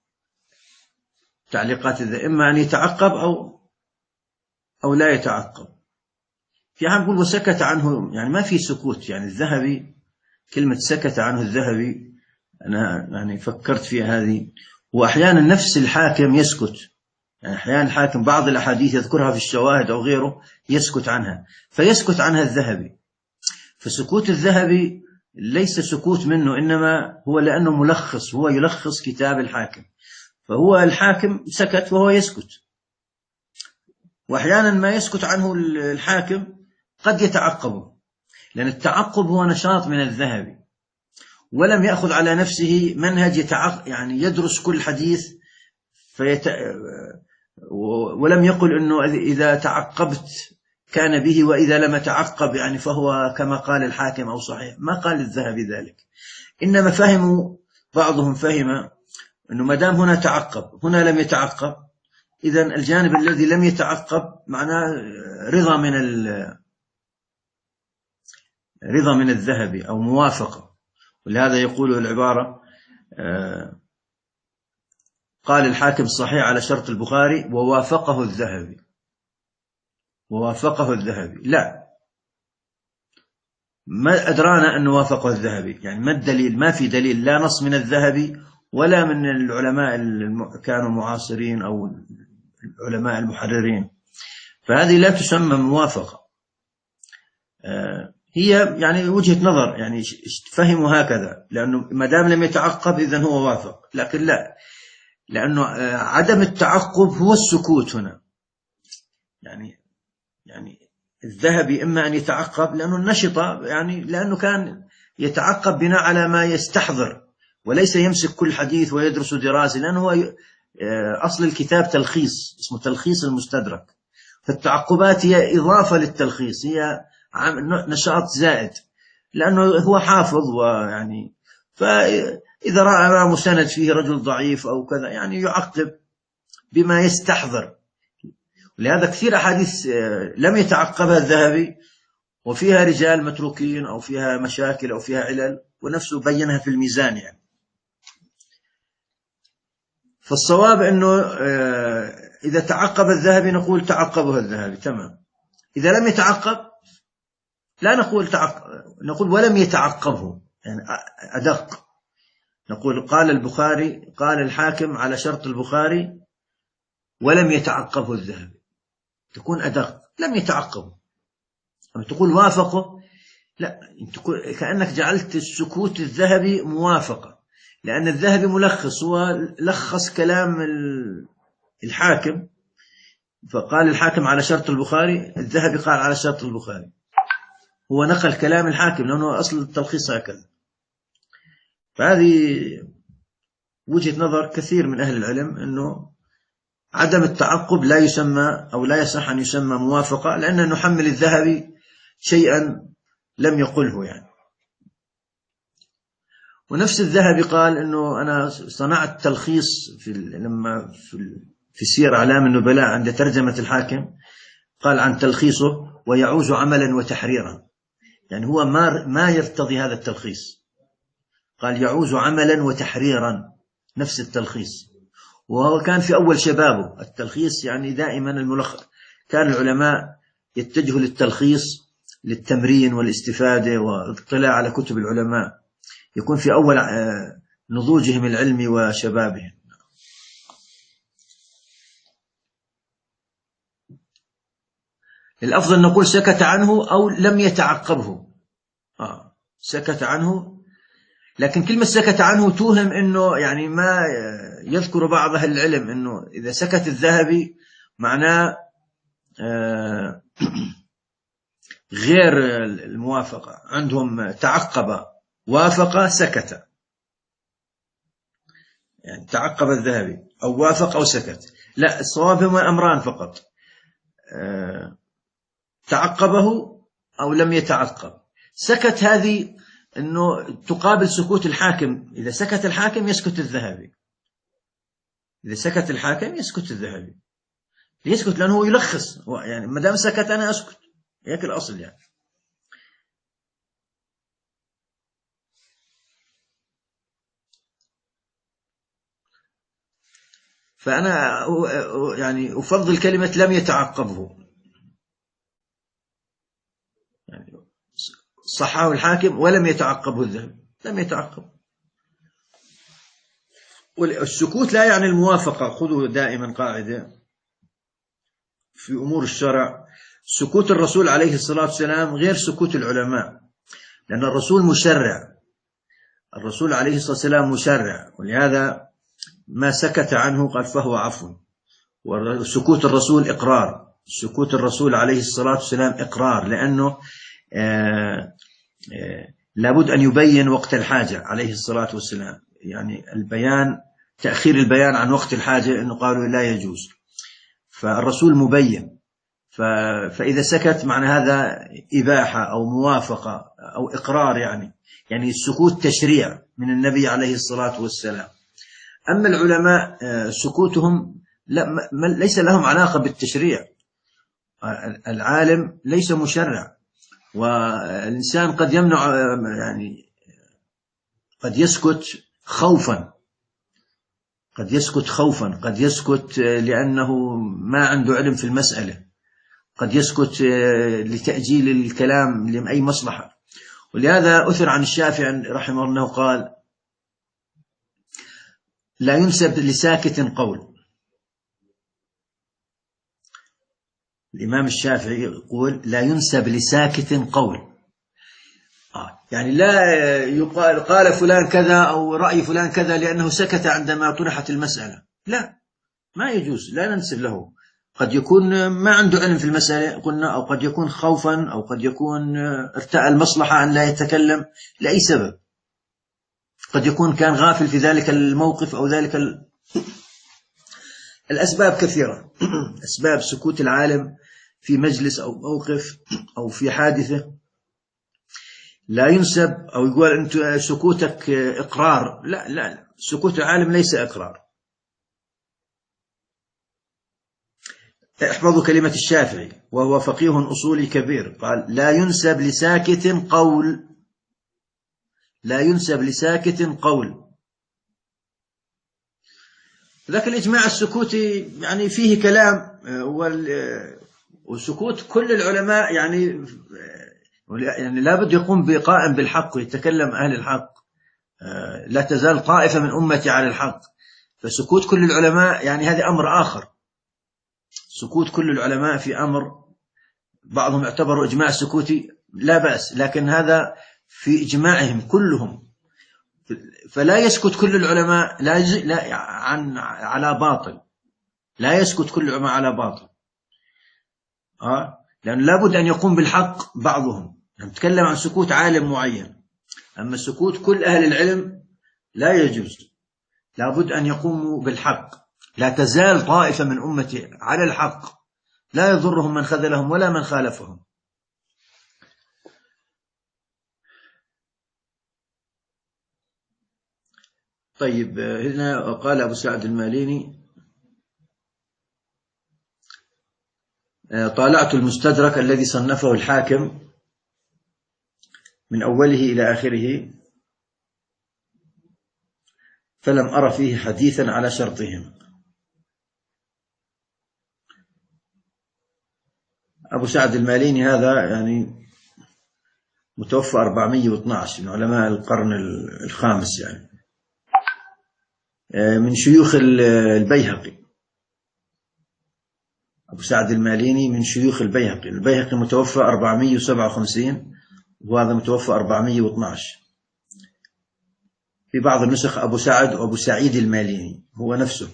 تعليقات الذهبي، إما أن يتعقب أو أو لا يتعقب. في عم يقول وسكت عنه، يعني ما في سكوت، يعني الذهبي كلمة سكت عنه الذهبي أنا يعني فكرت فيها هذه، وأحيانا نفس الحاكم يسكت، يعني أحيانا الحاكم بعض الأحاديث يذكرها في الشواهد أو غيره يسكت عنها، فيسكت عنها الذهبي. فسكوت الذهبي ليس سكوت منه، إنما هو لأنه ملخص، هو يلخص كتاب الحاكم، فهو الحاكم سكت وهو يسكت. وأحيانا ما يسكت عنه الحاكم قد يتعقبه، لأن التعقب هو نشاط من الذهبي، ولم يأخذ على نفسه منهج يتعق يعني يدرس كل حديث فيت... ولم يقل أنه إذا تعقبت كان به وإذا لم تعقب يعني فهو كما قال الحاكم أو صحيح، ما قال الذهبي ذلك. إنما فهموا بعضهم فهم أنه ما دام هنا تعقب هنا لم يتعقب، إذن الجانب الذي لم يتعقب معناه رضا من رضا من الذهبي أو موافقة. ولهذا يقول العبارة قال الحاكم صحيح على شرط البخاري ووافقه الذهبي، ووافقه الذهبي، لا، ما أدرانا أنه وافقه الذهبي، يعني ما الدليل؟ ما في دليل، لا نص من الذهبي ولا من العلماء اللي كانوا معاصرين أو العلماء المحررين، فهذه لا تسمى موافقة. هي يعني وجهة نظر، يعني فهموا هكذا، لأنه ما دام لم يتعقب إذن هو وافق، لكن لا، لأنه عدم التعقب هو السكوت هنا. يعني يعني الذهبي إما أن يتعقب لأنه النشطة، يعني لأنه كان يتعقب بناء على ما يستحضر، وليس يمسك كل حديث ويدرس دراسة، لأنه هو أصل الكتاب تلخيص اسمه تلخيص المستدرك، فالتعقبات هي إضافة للتلخيص، هي نشاط زائد، لأنه هو حافظ، ويعني فإذا رأى مستند فيه رجل ضعيف أو كذا يعني يعقب بما يستحضر. ولهذا كثير أحاديث لم يتعقبها الذهبي وفيها رجال متروكين أو فيها مشاكل أو فيها علل، ونفسه بينها في الميزان يعني. فالصواب أنه إذا تعقب الذهبي نقول تعقبه الذهبي تمام، إذا لم يتعقب لا نقول تعقب، نقول ولم يتعقبه، يعني أدق، نقول قال البخاري قال الحاكم على شرط البخاري ولم يتعقبه الذهبي، تكون أدق، لم يتعقبه. أما تقول وافقه، لا، كأنك جعلت السكوت الذهبي موافقة، لأن الذهبي ملخص، هو لخص كلام الحاكم، فقال الحاكم على شرط البخاري، الذهبي قال على شرط البخاري، هو نقل كلام الحاكم لأنه أصل التلخيص هكذا. فهذه وجهة نظر كثير من أهل العلم، أنه عدم التعقب لا يسمى أو لا يصح أن يسمى موافقة، لأنه نحمل الذهبي شيئا لم يقله يعني. ونفس الذهبي قال أنه أنا صنعت تلخيص في لما في, في سير أعلام النبلاء عند ترجمة الحاكم، قال عن تلخيصه ويعوز عملا وتحريرا، يعني هو ما ما يرتضي هذا التلخيص، قال يعوز عملا وتحريرا، نفس التلخيص، وهو كان في أول شبابه. التلخيص يعني دائما الملخص، كان العلماء يتجهوا للتلخيص للتمرين والاستفادة والاطلاع على كتب العلماء، يكون في أول نضوجهم العلمي وشبابهم. الأفضل نقول سكت عنه أو لم يتعقبه، آه سكت عنه، لكن كلمة سكت عنه توهم أنه يعني ما يذكر بعض أهل العلم أنه إذا سكت الذهبي معناه آه غير الموافقة، عندهم تعقب وافق سكت، يعني تعقب الذهبي، أو وافق أو سكت. لا، الصواب هما أمران فقط، أه تعقبه أو لم يتعقب. سكت هذه أنه تقابل سكوت الحاكم، إذا سكت الحاكم يسكت الذهبي، إذا سكت الحاكم يسكت الذهبي، يسكت لأنه يلخص، يعني ما دام سكت أنا أسكت، هيك الأصل يعني. فأنا يعني أفضل كلمة لم يتعقبه، يعني صححه الحاكم ولم يتعقبه الذهبي، لم يتعقب. والسكوت لا يعني الموافقة، خذوا دائما قاعدة في أمور الشرع، سكوت الرسول عليه الصلاة والسلام غير سكوت العلماء، لأن الرسول مشرع، الرسول عليه الصلاة والسلام مشرع، ولهذا ما سكت عنه قال فهو عفو. وسكوت الرسول إقرار، سكوت الرسول عليه الصلاة والسلام إقرار، لأنه آآ آآ لابد أن يبين وقت الحاجة عليه الصلاة والسلام، يعني البيان، تأخير البيان عن وقت الحاجة إنه قالوا لا يجوز، فالرسول مبين. فإذا سكت معنى هذا إباحة أو موافقة أو إقرار، يعني يعني السكوت تشريع من النبي عليه الصلاة والسلام. أما العلماء سكوتهم لا، ليس لهم علاقة بالتشريع، العالم ليس مشرع، والإنسان قد يمنع، يعني قد يسكت خوفا، قد يسكت خوفا، قد يسكت لأنه ما عنده علم في المسألة، قد يسكت لتأجيل الكلام لأي مصلحة. ولهذا أثر عن الشافعي رحمه الله قال لا ينسب لساكت قول. الإمام الشافعي يقول لا ينسب لساكت قول، آه يعني لا يقال قال فلان كذا أو رأي فلان كذا لأنه سكت عندما طرحت المسألة، لا، ما يجوز، لا ننسب له. قد يكون ما عنده علم في المسألة قلنا، أو قد يكون خوفا، أو قد يكون ارتأى المصلحة أن لا يتكلم لأي سبب، قد يكون كان غافل في ذلك الموقف أو ذلك ال... الأسباب كثيرة. أسباب سكوت العالم في مجلس أو موقف أو في حادثة لا ينسب، أو يقول أنت سكوتك إقرار، لا لا، سكوت العالم ليس إقرار. احفظوا كلمة الشافعي وهو فقيه أصولي كبير، قال لا ينسب لساكت قول، لا ينسب لساكت قول. لكن الإجماع السكوتي يعني فيه كلام، والسكوت كل العلماء يعني يعني لابد يقوم بقائم بالحق ويتكلم أهل الحق، لا تزال طائفة من أمتي على الحق. فسكوت كل العلماء يعني هذا أمر آخر، سكوت كل العلماء في أمر بعضهم يعتبر إجماع سكوتي لا بأس، لكن هذا في إجماعهم كلهم، فلا يسكت كل العلماء لا, لا عن على باطل، لا يسكت كل العلماء على باطل، آه لأن لابد أن يقوم بالحق بعضهم. نتكلم عن سكوت عالم معين، أما سكوت كل أهل العلم لا يجوز، لابد أن يقوموا بالحق. لا تزال طائفة من أمتي على الحق، لا يضرهم من خذلهم ولا من خالفهم. طيب، هنا قال أبو سعد الماليني طالعت المستدرك الذي صنفه الحاكم من أوله إلى آخره فلم أرى فيه حديثا على شرطهم. أبو سعد الماليني هذا يعني متوفى أربعمائة واثني عشر من علماء القرن الخامس، يعني من شيوخ البيهقي. أبو سعد الماليني من شيوخ البيهقي، البيهقي متوفى أربعمائة وسبعة وخمسين وهذا متوفى أربعمائة واثني عشر. في بعض النسخ أبو سعد وأبو سعيد الماليني هو نفسه.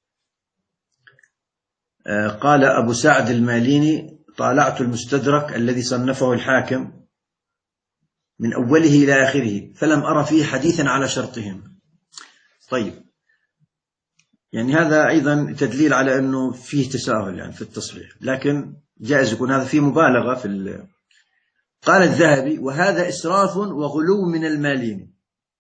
قال أبو سعد الماليني طالعت المستدرك الذي صنفه الحاكم من أوله إلى آخره، فلم أرى فيه حديثا على شرطهم. طيب، يعني هذا أيضا تدليل على أنه فيه تساهل يعني في التصحيح، لكن جائز يكون هذا فيه مبالغة في ال... قال الذهبي: وهذا إسراف وغلو من المالين.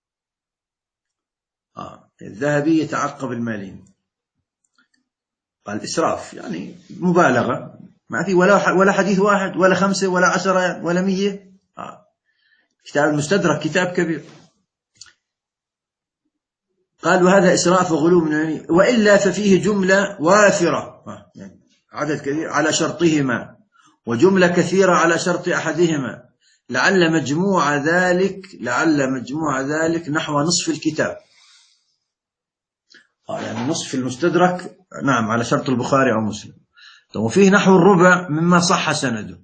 آه الذهبي يتعقب المالين، قال إسراف يعني مبالغة، ما في ولا ولا حديث واحد ولا خمسة ولا عشرة ولا مية. آه. كتاب المستدرك كتاب كبير. قال: وهذا إسراف وغلو من المالين، وإلا ففيه جملة وافرة، آه. يعني عدد كثير على شرطهما، وجملة كثيرة على شرط أحدهما، لعل مجموع ذلك لعل مجموع ذلك نحو نصف الكتاب. آه يعني نصف المستدرك نعم على شرط البخاري أو مسلم. وفيه نحو الربع مما صح سنده.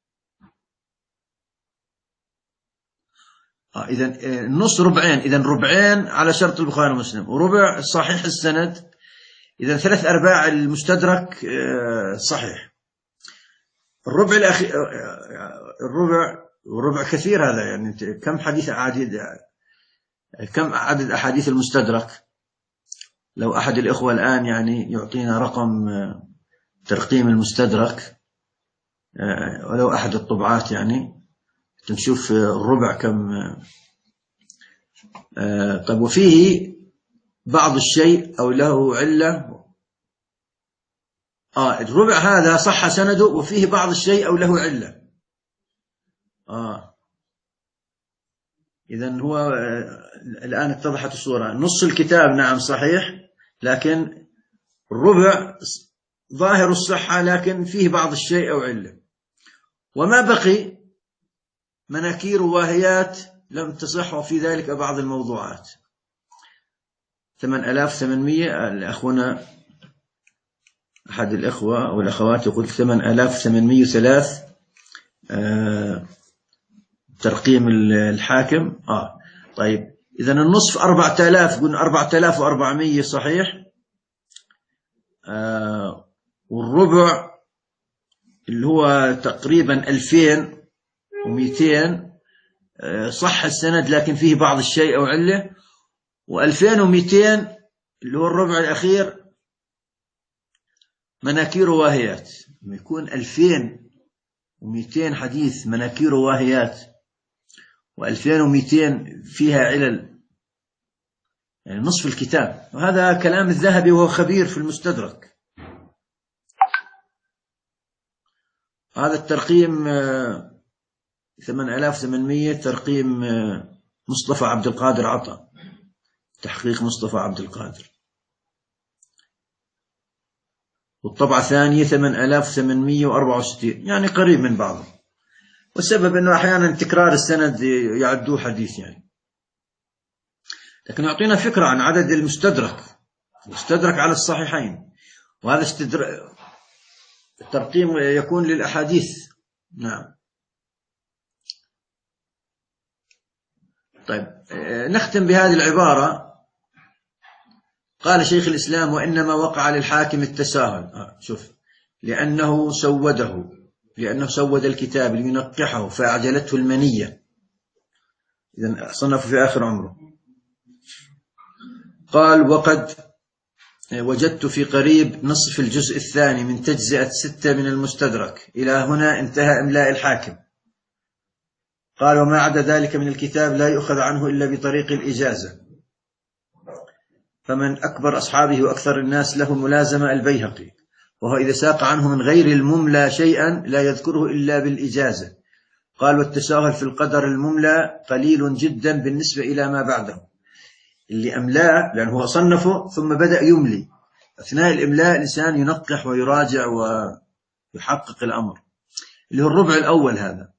آه إذن النص ربعين، إذن ربعين على شرط البخاري ومسلم، وربع صحيح السند، إذن ثلاث أرباع المستدرك آه صحيح. الربع الأخير الربع والربع كثير هذا، يعني كم حديث عديد كم عدد أحاديث المستدرك؟ لو أحد الإخوة الآن يعني يعطينا رقم ترقيم المستدرك، ولو أحد الطبعات، يعني نشوف الربع كم. طيب، وفيه بعض الشيء أو له علة. آه الربع هذا صح سنده، وفيه بعض الشيء أو له علة. آه إذن هو الآن اتضحت الصورة. نص الكتاب نعم صحيح، لكن الربع ظاهر الصحة لكن فيه بعض الشيء أو علة. وما بقي مناكير واهيات لم تصح، وفي ذلك بعض الموضوعات. ثمان آلاف ثمانمية، الأخونا أحد الأخوة أو الأخوات يقول ثمان آلاف ثمانمية وثلاث آه ترقيم الحاكم. آه طيب، إذن النصف أربعة آلاف، قلنا أربعة آلاف وأربعمية صحيح. آه والربع اللي هو تقريبا ألفين ومئتين آه صح السند لكن فيه بعض الشيء أو علة. وألفين ومئتين اللي هو الربع الأخير مناكير واهيات. يكون ألفين ومئتين حديث مناكير واهيات وألفين ومئتين فيها علل، يعني نصف الكتاب. وهذا كلام الذهبي وهو خبير في المستدرك. هذا الترقيم ثمانية آلاف وثمانمئة، ترقيم مصطفى عبد القادر عطا، تحقيق مصطفى عبد القادر. والطبعة الثانية ثمانية آلاف وثمانمئة وأربعة وستين، يعني قريب من بعضه. والسبب أنه أحيانا تكرار السند يعدوه حديث يعني. لكن يعطينا فكرة عن عدد المستدرك مستدرك على الصحيحين. وهذا استدر... الترقيم يكون للأحاديث. نعم. طيب، نختم بهذه العبارة. قال شيخ الإسلام: وإنما وقع للحاكم التساهل. آه شوف، لأنه سوده لأنه سود الكتاب لينقحه فأعجلته المنية، إذن صنف في آخر عمره. قال: وقد وجدت في قريب نصف الجزء الثاني من تجزئة ستة من المستدرك. إلى هنا انتهى إملاء الحاكم. قال: وما عدا ذلك من الكتاب لا يؤخذ عنه إلا بطريق الإجازة. فمن أكبر أصحابه وأكثر الناس له ملازمة البيهقي، وهو إذا ساق عنه من غير المملى شيئا لا يذكره إلا بالإجازة. قال: والتساهل في القدر المملى قليل جدا بالنسبة إلى ما بعده. اللي أملاه لأنه هو صنفه ثم بدأ يملي، أثناء الإملاء الإنسان ينقح ويراجع ويحقق الأمر، اللي هو الربع الأول. هذا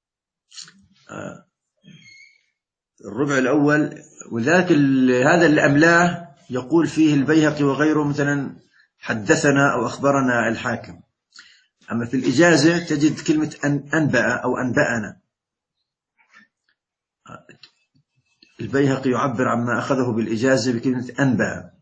الربع الأول. وذاك هذا اللي أملاه يقول فيه البيهقي وغيره مثلا حدثنا أو أخبرنا الحاكم. أما في الإجازة تجد كلمة أنبأ أو أنبأنا. البيهقي يعبر عما أخذه بالإجازة بكلمة أنبأ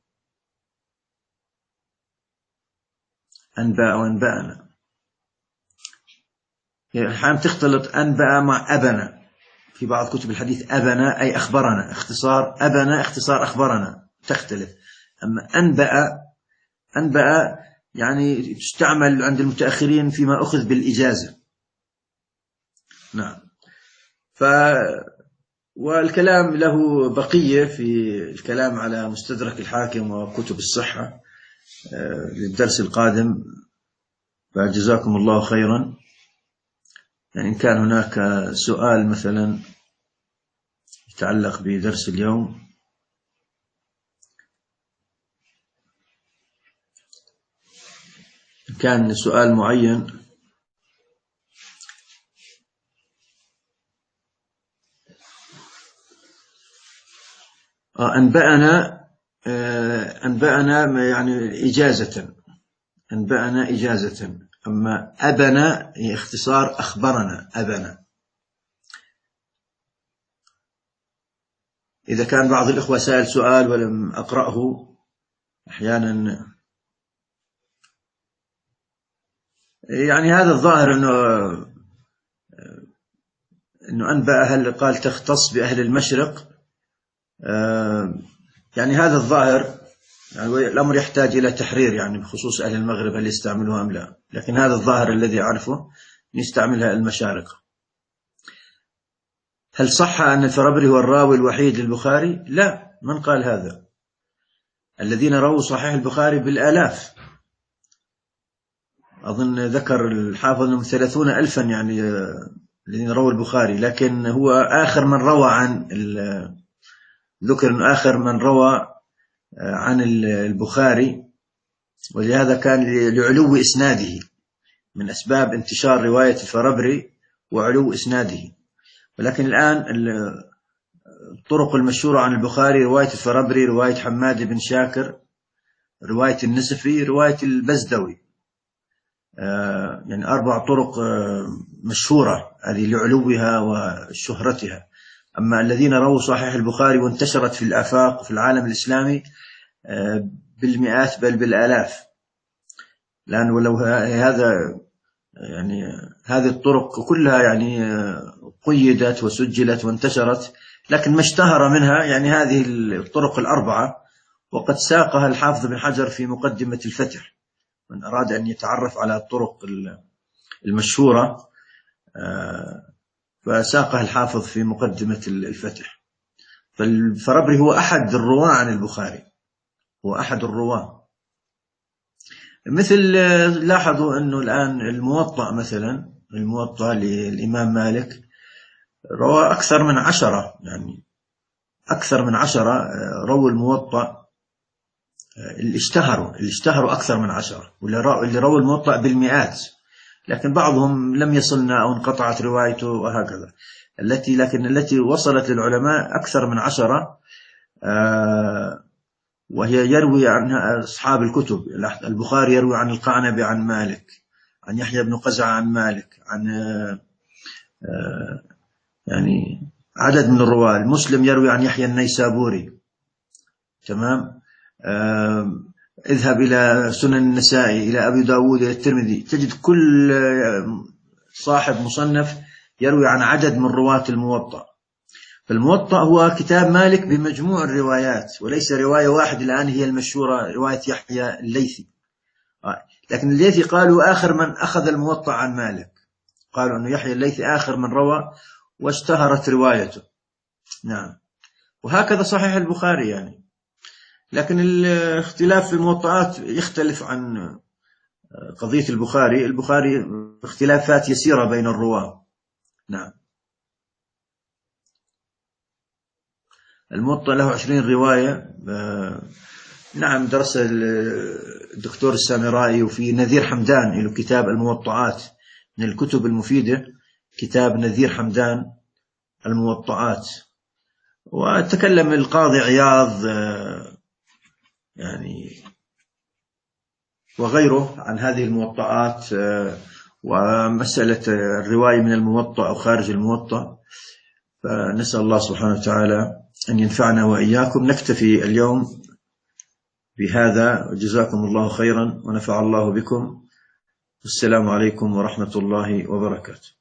أنبأ أو أنبأنا. يعني أحيانا تختلط أنبأ مع أبنا، في بعض كتب الحديث أبنا أي أخبرنا، اختصار أبنا اختصار أخبرنا تختلف. أما أنبأ أنبأ يعني تستعمل عند المتأخرين فيما أخذ بالإجازة. نعم. ف والكلام له بقية في الكلام على مستدرك الحاكم وكتب الصحة للدرس القادم، فجزاكم الله خيرا. يعني إن كان هناك سؤال مثلا يتعلق بدرس اليوم، إن كان سؤال معين أنبأنا أنبأنا يعني إجازة، أنبأنا إجازة. أما أبنا هي اختصار أخبرنا أبنا. إذا كان بعض الإخوة سأل سؤال ولم أقرأه أحيانا، يعني هذا الظاهر أنه أنه أنبأ هل قال تختص بأهل المشرق، يعني هذا الظاهر يعني الأمر يحتاج إلى تحرير يعني بخصوص أهل المغرب هل يستعملوها أم لا، لكن هذا الظاهر الذي أعرفه يستعملها المشارقة. هل صح أن الفرابري هو الراوي الوحيد للبخاري؟ لا، من قال هذا؟ الذين رووا صحيح البخاري بالآلاف، أظن ذكر الحافظ أنهم ثلاثون ألفا يعني الذين رووا البخاري، لكن هو آخر من روى عن ذكر أنه آخر من روى عن البخاري، ولهذا كان لعلو إسناده من أسباب انتشار رواية الفرابري وعلو إسناده. ولكن الآن الطرق المشهورة عن البخاري رواية الفرابري، رواية حماد بن شاكر، رواية النسفي، رواية البزدوي، يعني أربع طرق مشهورة هذه لعلوها وشهرتها. أما الذين رووا صحيح البخاري وانتشرت في الآفاق في العالم الإسلامي بالمئات بل بالآلاف، لأن ولو هذا يعني هذه الطرق كلها يعني قيدت وسجلت وانتشرت، لكن ما اشتهر منها يعني هذه الطرق الأربعة، وقد ساقها الحافظ بن حجر في مقدمة الفتح. من أراد أن يتعرف على الطرق المشهورة فساقها الحافظ في مقدمة الفتح. فالفرابري هو أحد الرواة عن البخاري، هو أحد الرواة. مثل لاحظوا أنه الآن الموطأ مثلا، الموطأ للإمام مالك روى أكثر من عشرة، يعني أكثر من عشرة رووا الموطأ اللي اشتهروا اللي اشتهروا أكثر من عشرة، واللي رووا الموطأ بالمئات، لكن بعضهم لم يصلنا أو انقطعت روايته وهكذا. التي لكن التي وصلت للعلماء أكثر من عشرة، وهي يروي عنها أصحاب الكتب. البخاري يروي عن القعنبي عن مالك، عن يحيى بن قزعة عن مالك، عن يعني عدد من الرواة. المسلم يروي عن يحيى النيسابوري، تمام. اذهب إلى سنن النسائي، إلى أبي داود، إلى الترمذي، تجد كل صاحب مصنف يروي عن عدد من رواة الموطأ. فالموطأ هو كتاب مالك بمجموع الروايات، وليس رواية واحدة الآن هي المشهورة رواية يحيى الليثي. لكن الليثي قالوا آخر من أخذ الموطأ عن مالك، قالوا أنه يحيى الليثي آخر من روى واشتهرت روايته. نعم. وهكذا صحيح البخاري يعني. لكن الاختلاف في الموطئات يختلف عن قضية البخاري. البخاري اختلافات يسيرة بين الرواة. نعم. الموطأ له عشرين رواية. نعم، درس الدكتور السامرائي، وفي نذير حمدان له كتاب الموطئات، من الكتب المفيدة كتاب نذير حمدان الموطئات. وتكلم القاضي عياض يعني وغيره عن هذه الموطئات ومسألة الرواية من الموطأ أو خارج الموطأ. فنسأل الله سبحانه وتعالى أن ينفعنا وإياكم. نكتفي اليوم بهذا، وجزاكم الله خيرا ونفع الله بكم. السلام عليكم ورحمة الله وبركاته.